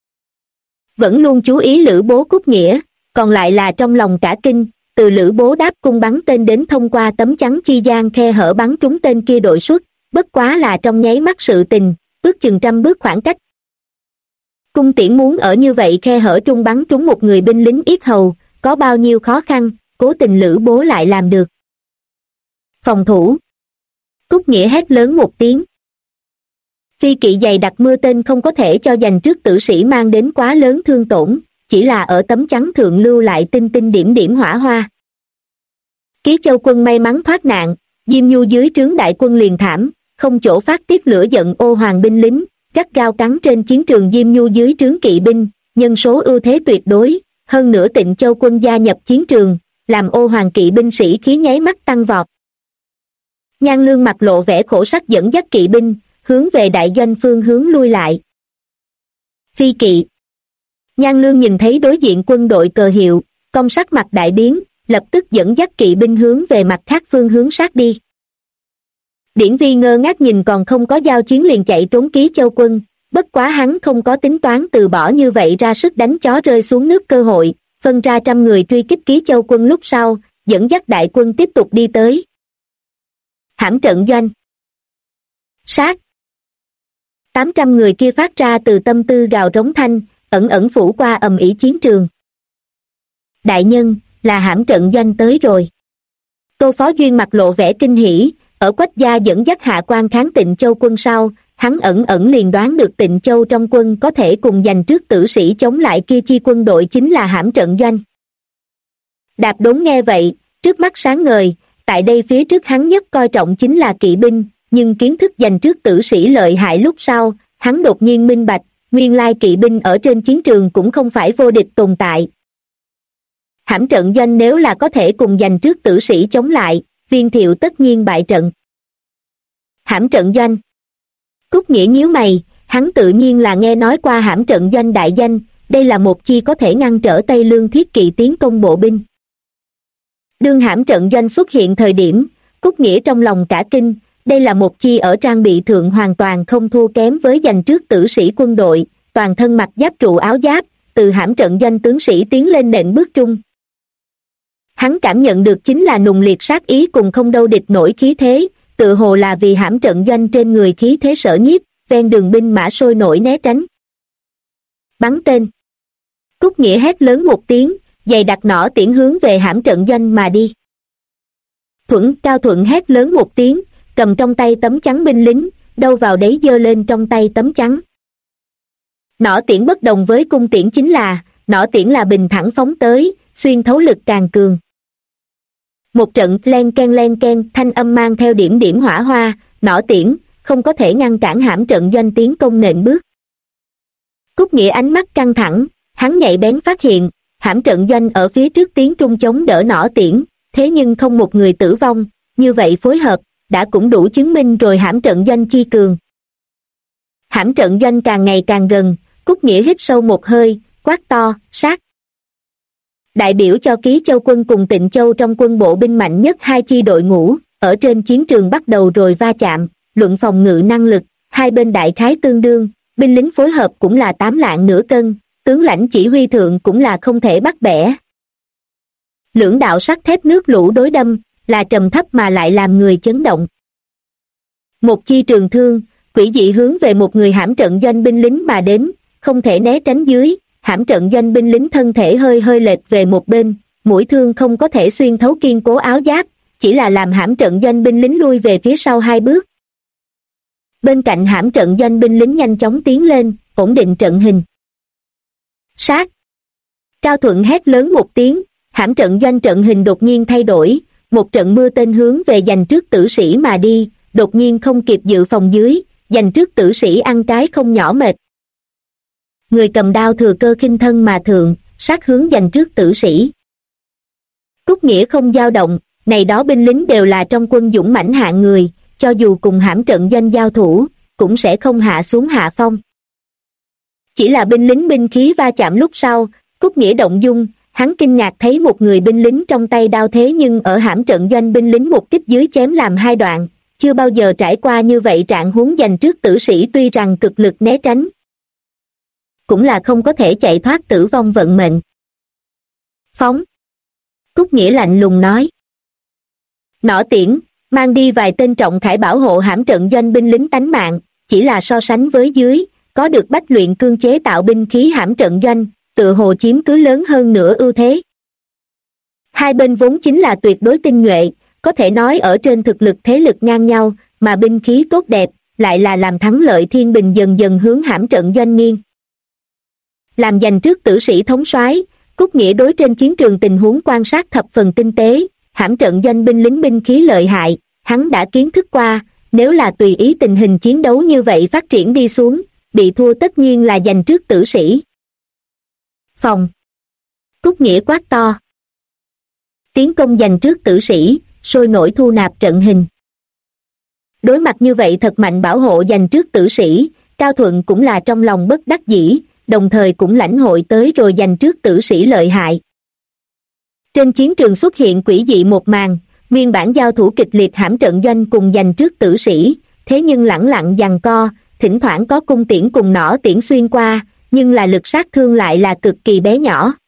Vẫn luôn chú ý Lữ Bố Cúc Nghĩa, còn lại là trong lòng cả kinh, từ Lữ Bố đáp cung bắn tên đến thông qua tấm chắn chi gian khe hở bắn trúng tên kia đội xuất, bất quá là trong nháy mắt sự tình, ước chừng 100 bước khoảng cách. Cung tiễn muốn ở như vậy khe hở trung bắn trúng một người binh lính yết hầu, có bao nhiêu khó khăn, cố tình Lữ Bố lại làm được. Phòng thủ. Cúc Nghĩa hét lớn một tiếng. Phi kỵ dày đặc mưa tên không có thể cho giành trước tử sĩ mang đến quá lớn thương tổn, chỉ là ở tấm chắn thượng lưu lại tinh tinh điểm điểm hỏa hoa. Ký Châu quân may mắn thoát nạn, Diêm Nhu dưới trướng đại quân liền thảm, không chỗ phát tiết lửa giận Ô Hoàng binh lính, gắt gao cắn trên chiến trường Diêm Nhu dưới trướng kỵ binh, nhân số ưu thế tuyệt đối, hơn nữa Tịnh Châu quân gia nhập chiến trường, làm Ô Hoàng kỵ binh sĩ khí nháy mắt tăng vọt. Nhan Lương mặt lộ vẻ khổ sắc dẫn dắt kỵ binh, hướng về đại doanh phương hướng lui lại. Phi kỵ. Nhan Lương nhìn thấy đối diện quân đội cờ hiệu, cong sắc mặt đại biến, lập tức dẫn dắt kỵ binh hướng về mặt khác phương hướng sát đi. Điển Vi ngơ ngác nhìn còn không có giao chiến liền chạy trốn Ký Châu quân, bất quá hắn không có tính toán từ bỏ như vậy ra sức đánh chó rơi xuống nước cơ hội, phân ra 100 người truy kích Ký Châu quân lúc sau, dẫn dắt đại quân tiếp tục đi tới. Hãm trận doanh. Sát. 800 người kia phát ra từ tâm tư gào rống thanh, ẩn ẩn phủ qua ầm ĩ chiến trường. Đại nhân, là hãm trận doanh tới rồi. Tô Phó Duyên mặt lộ vẻ kinh hỉ, ở Quách gia dẫn dắt hạ quan kháng Tịnh Châu quân sau, hắn ẩn ẩn liền đoán được Tịnh Châu trong quân có thể cùng giành trước tử sĩ chống lại kia chi quân đội chính là hãm trận doanh. Đạp Đốn nghe vậy, trước mắt sáng ngời, tại đây phía trước hắn nhất coi trọng chính là kỵ binh, nhưng kiến thức giành trước tử sĩ lợi hại lúc sau, hắn đột nhiên minh bạch, nguyên lai kỵ binh ở trên chiến trường cũng không phải vô địch tồn tại. Hãm trận doanh nếu là có thể cùng giành trước tử sĩ chống lại, Viên Thiệu tất nhiên bại trận. Hãm trận doanh. Cúc Nghĩa nhíu mày, hắn tự nhiên là nghe nói qua hãm trận doanh đại danh, đây là một chi có thể ngăn trở Tây Lương thiết kỵ tiến công bộ binh. Đương hãm trận doanh xuất hiện thời điểm, Cúc Nghĩa trong lòng cả kinh, đây là một chi ở trang bị thượng hoàn toàn không thua kém với giành trước tử sĩ quân đội, toàn thân mặc giáp trụ áo giáp, từ hãm trận doanh tướng sĩ tiến lên nện bước trung. Hắn cảm nhận được chính là nùng liệt sát ý cùng không đâu địch nổi khí thế, tự hồ là vì hãm trận doanh trên người khí thế sở nhiếp, ven đường binh mã sôi nổi né tránh. Bắn tên. Cúc Nghĩa hét lớn một tiếng, dày đặc nỏ tiễn hướng về hãm trận doanh mà đi. Cao Thuận hét lớn một tiếng, cầm trong tay tấm chắn binh lính, đâu vào đấy giơ lên trong tay tấm chắn. Nỏ tiễn bất đồng với cung tiễn chính là, nỏ tiễn là bình thẳng phóng tới, xuyên thấu lực càng cường. Một trận len ken thanh âm mang theo điểm điểm hỏa hoa, nỏ tiễn, không có thể ngăn cản hãm trận doanh tiến công nện bước. Cúc Nghĩa ánh mắt căng thẳng, hắn nhạy bén phát hiện, hãm trận doanh ở phía trước tiến trung chống đỡ nỏ tiễn, thế nhưng không một người tử vong, như vậy phối hợp, đã cũng đủ chứng minh rồi hãm trận doanh chi cường. Hãm trận doanh càng ngày càng gần, Cúc Nghĩa hít sâu một hơi, quát to, sát. Đại biểu cho Ký Châu quân cùng Tịnh Châu trong quân bộ binh mạnh nhất hai chi đội ngũ, ở trên chiến trường bắt đầu rồi va chạm, luận phòng ngự năng lực, hai bên đại khái tương đương, binh lính phối hợp cũng là 8 lạng nửa cân, tướng lãnh chỉ huy thượng cũng là không thể bắt bẻ. Lưỡng đạo sắt thép nước lũ đối đâm, là trầm thấp mà lại làm người chấn động. Một chi trường thương, quỷ dị hướng về một người hãm trận doanh binh lính mà đến, không thể né tránh dưới, hãm trận doanh binh lính thân thể hơi hơi lệch về một bên, mũi thương không có thể xuyên thấu kiên cố áo giáp, chỉ là làm hãm trận doanh binh lính lui về phía sau 2 bước. Bên cạnh hãm trận doanh binh lính nhanh chóng tiến lên, ổn định trận hình. Sát. Cao Thuận hét lớn một tiếng, hãm trận doanh trận hình đột nhiên thay đổi, một trận mưa tên hướng về giành trước tử sĩ mà đi, đột nhiên không kịp dự phòng dưới, giành trước tử sĩ ăn cái không nhỏ mệt. Người cầm đao thừa cơ khinh thân mà thượng, sát hướng giành trước tử sĩ. Cúc Nghĩa không dao động, này đó binh lính đều là trong quân dũng mãnh hạng người, cho dù cùng hãm trận doanh giao thủ, cũng sẽ không hạ xuống hạ phong. Chỉ là binh lính binh khí va chạm lúc sau, Cúc Nghĩa động dung, hắn kinh ngạc thấy một người binh lính trong tay đao thế nhưng ở hãm trận doanh binh lính một kích dưới chém làm 2 đoạn, chưa bao giờ trải qua như vậy trạng huống giành trước tử sĩ tuy rằng cực lực né tránh, cũng là không có thể chạy thoát tử vong vận mệnh. Phóng. Cúc Nghĩa lạnh lùng nói. Nỏ tiễn, mang đi vài tên trọng khải bảo hộ hãm trận doanh binh lính tánh mạng, chỉ là so sánh với dưới, có được bách luyện cương chế tạo binh khí hãm trận doanh, tựa hồ chiếm cứ lớn hơn nửa ưu thế. Hai bên vốn chính là tuyệt đối tinh nhuệ, có thể nói ở trên thực lực thế lực ngang nhau, mà binh khí tốt đẹp, lại là làm thắng lợi thiên bình dần dần hướng hãm trận doanh nghiêng. Làm giành trước tử sĩ thống soái, Cúc Nghĩa đối trên chiến trường tình huống quan sát thập phần tinh tế, hãm trận doanh binh lính binh khí lợi hại, hắn đã kiến thức qua, nếu là tùy ý tình hình chiến đấu như vậy phát triển đi xuống, bị thua tất nhiên là giành trước tử sĩ. Phòng. Cúc Nghĩa quát to. Tiến công giành trước tử sĩ, sôi nổi thu nạp trận hình. Đối mặt như vậy thật mạnh bảo hộ dành trước tử sĩ, Cao Thuận cũng là trong lòng bất đắc dĩ, đồng thời cũng lãnh hội tới rồi dành trước tử sĩ lợi hại. Trên chiến trường xuất hiện quỷ dị một màn, nguyên bản giao thủ kịch liệt hãm trận doanh cùng dành trước tử sĩ, thế nhưng lẳng lặng giằng co, thỉnh thoảng có cung tiễn cùng nỏ tiễn xuyên qua, nhưng là lực sát thương lại là cực kỳ bé nhỏ.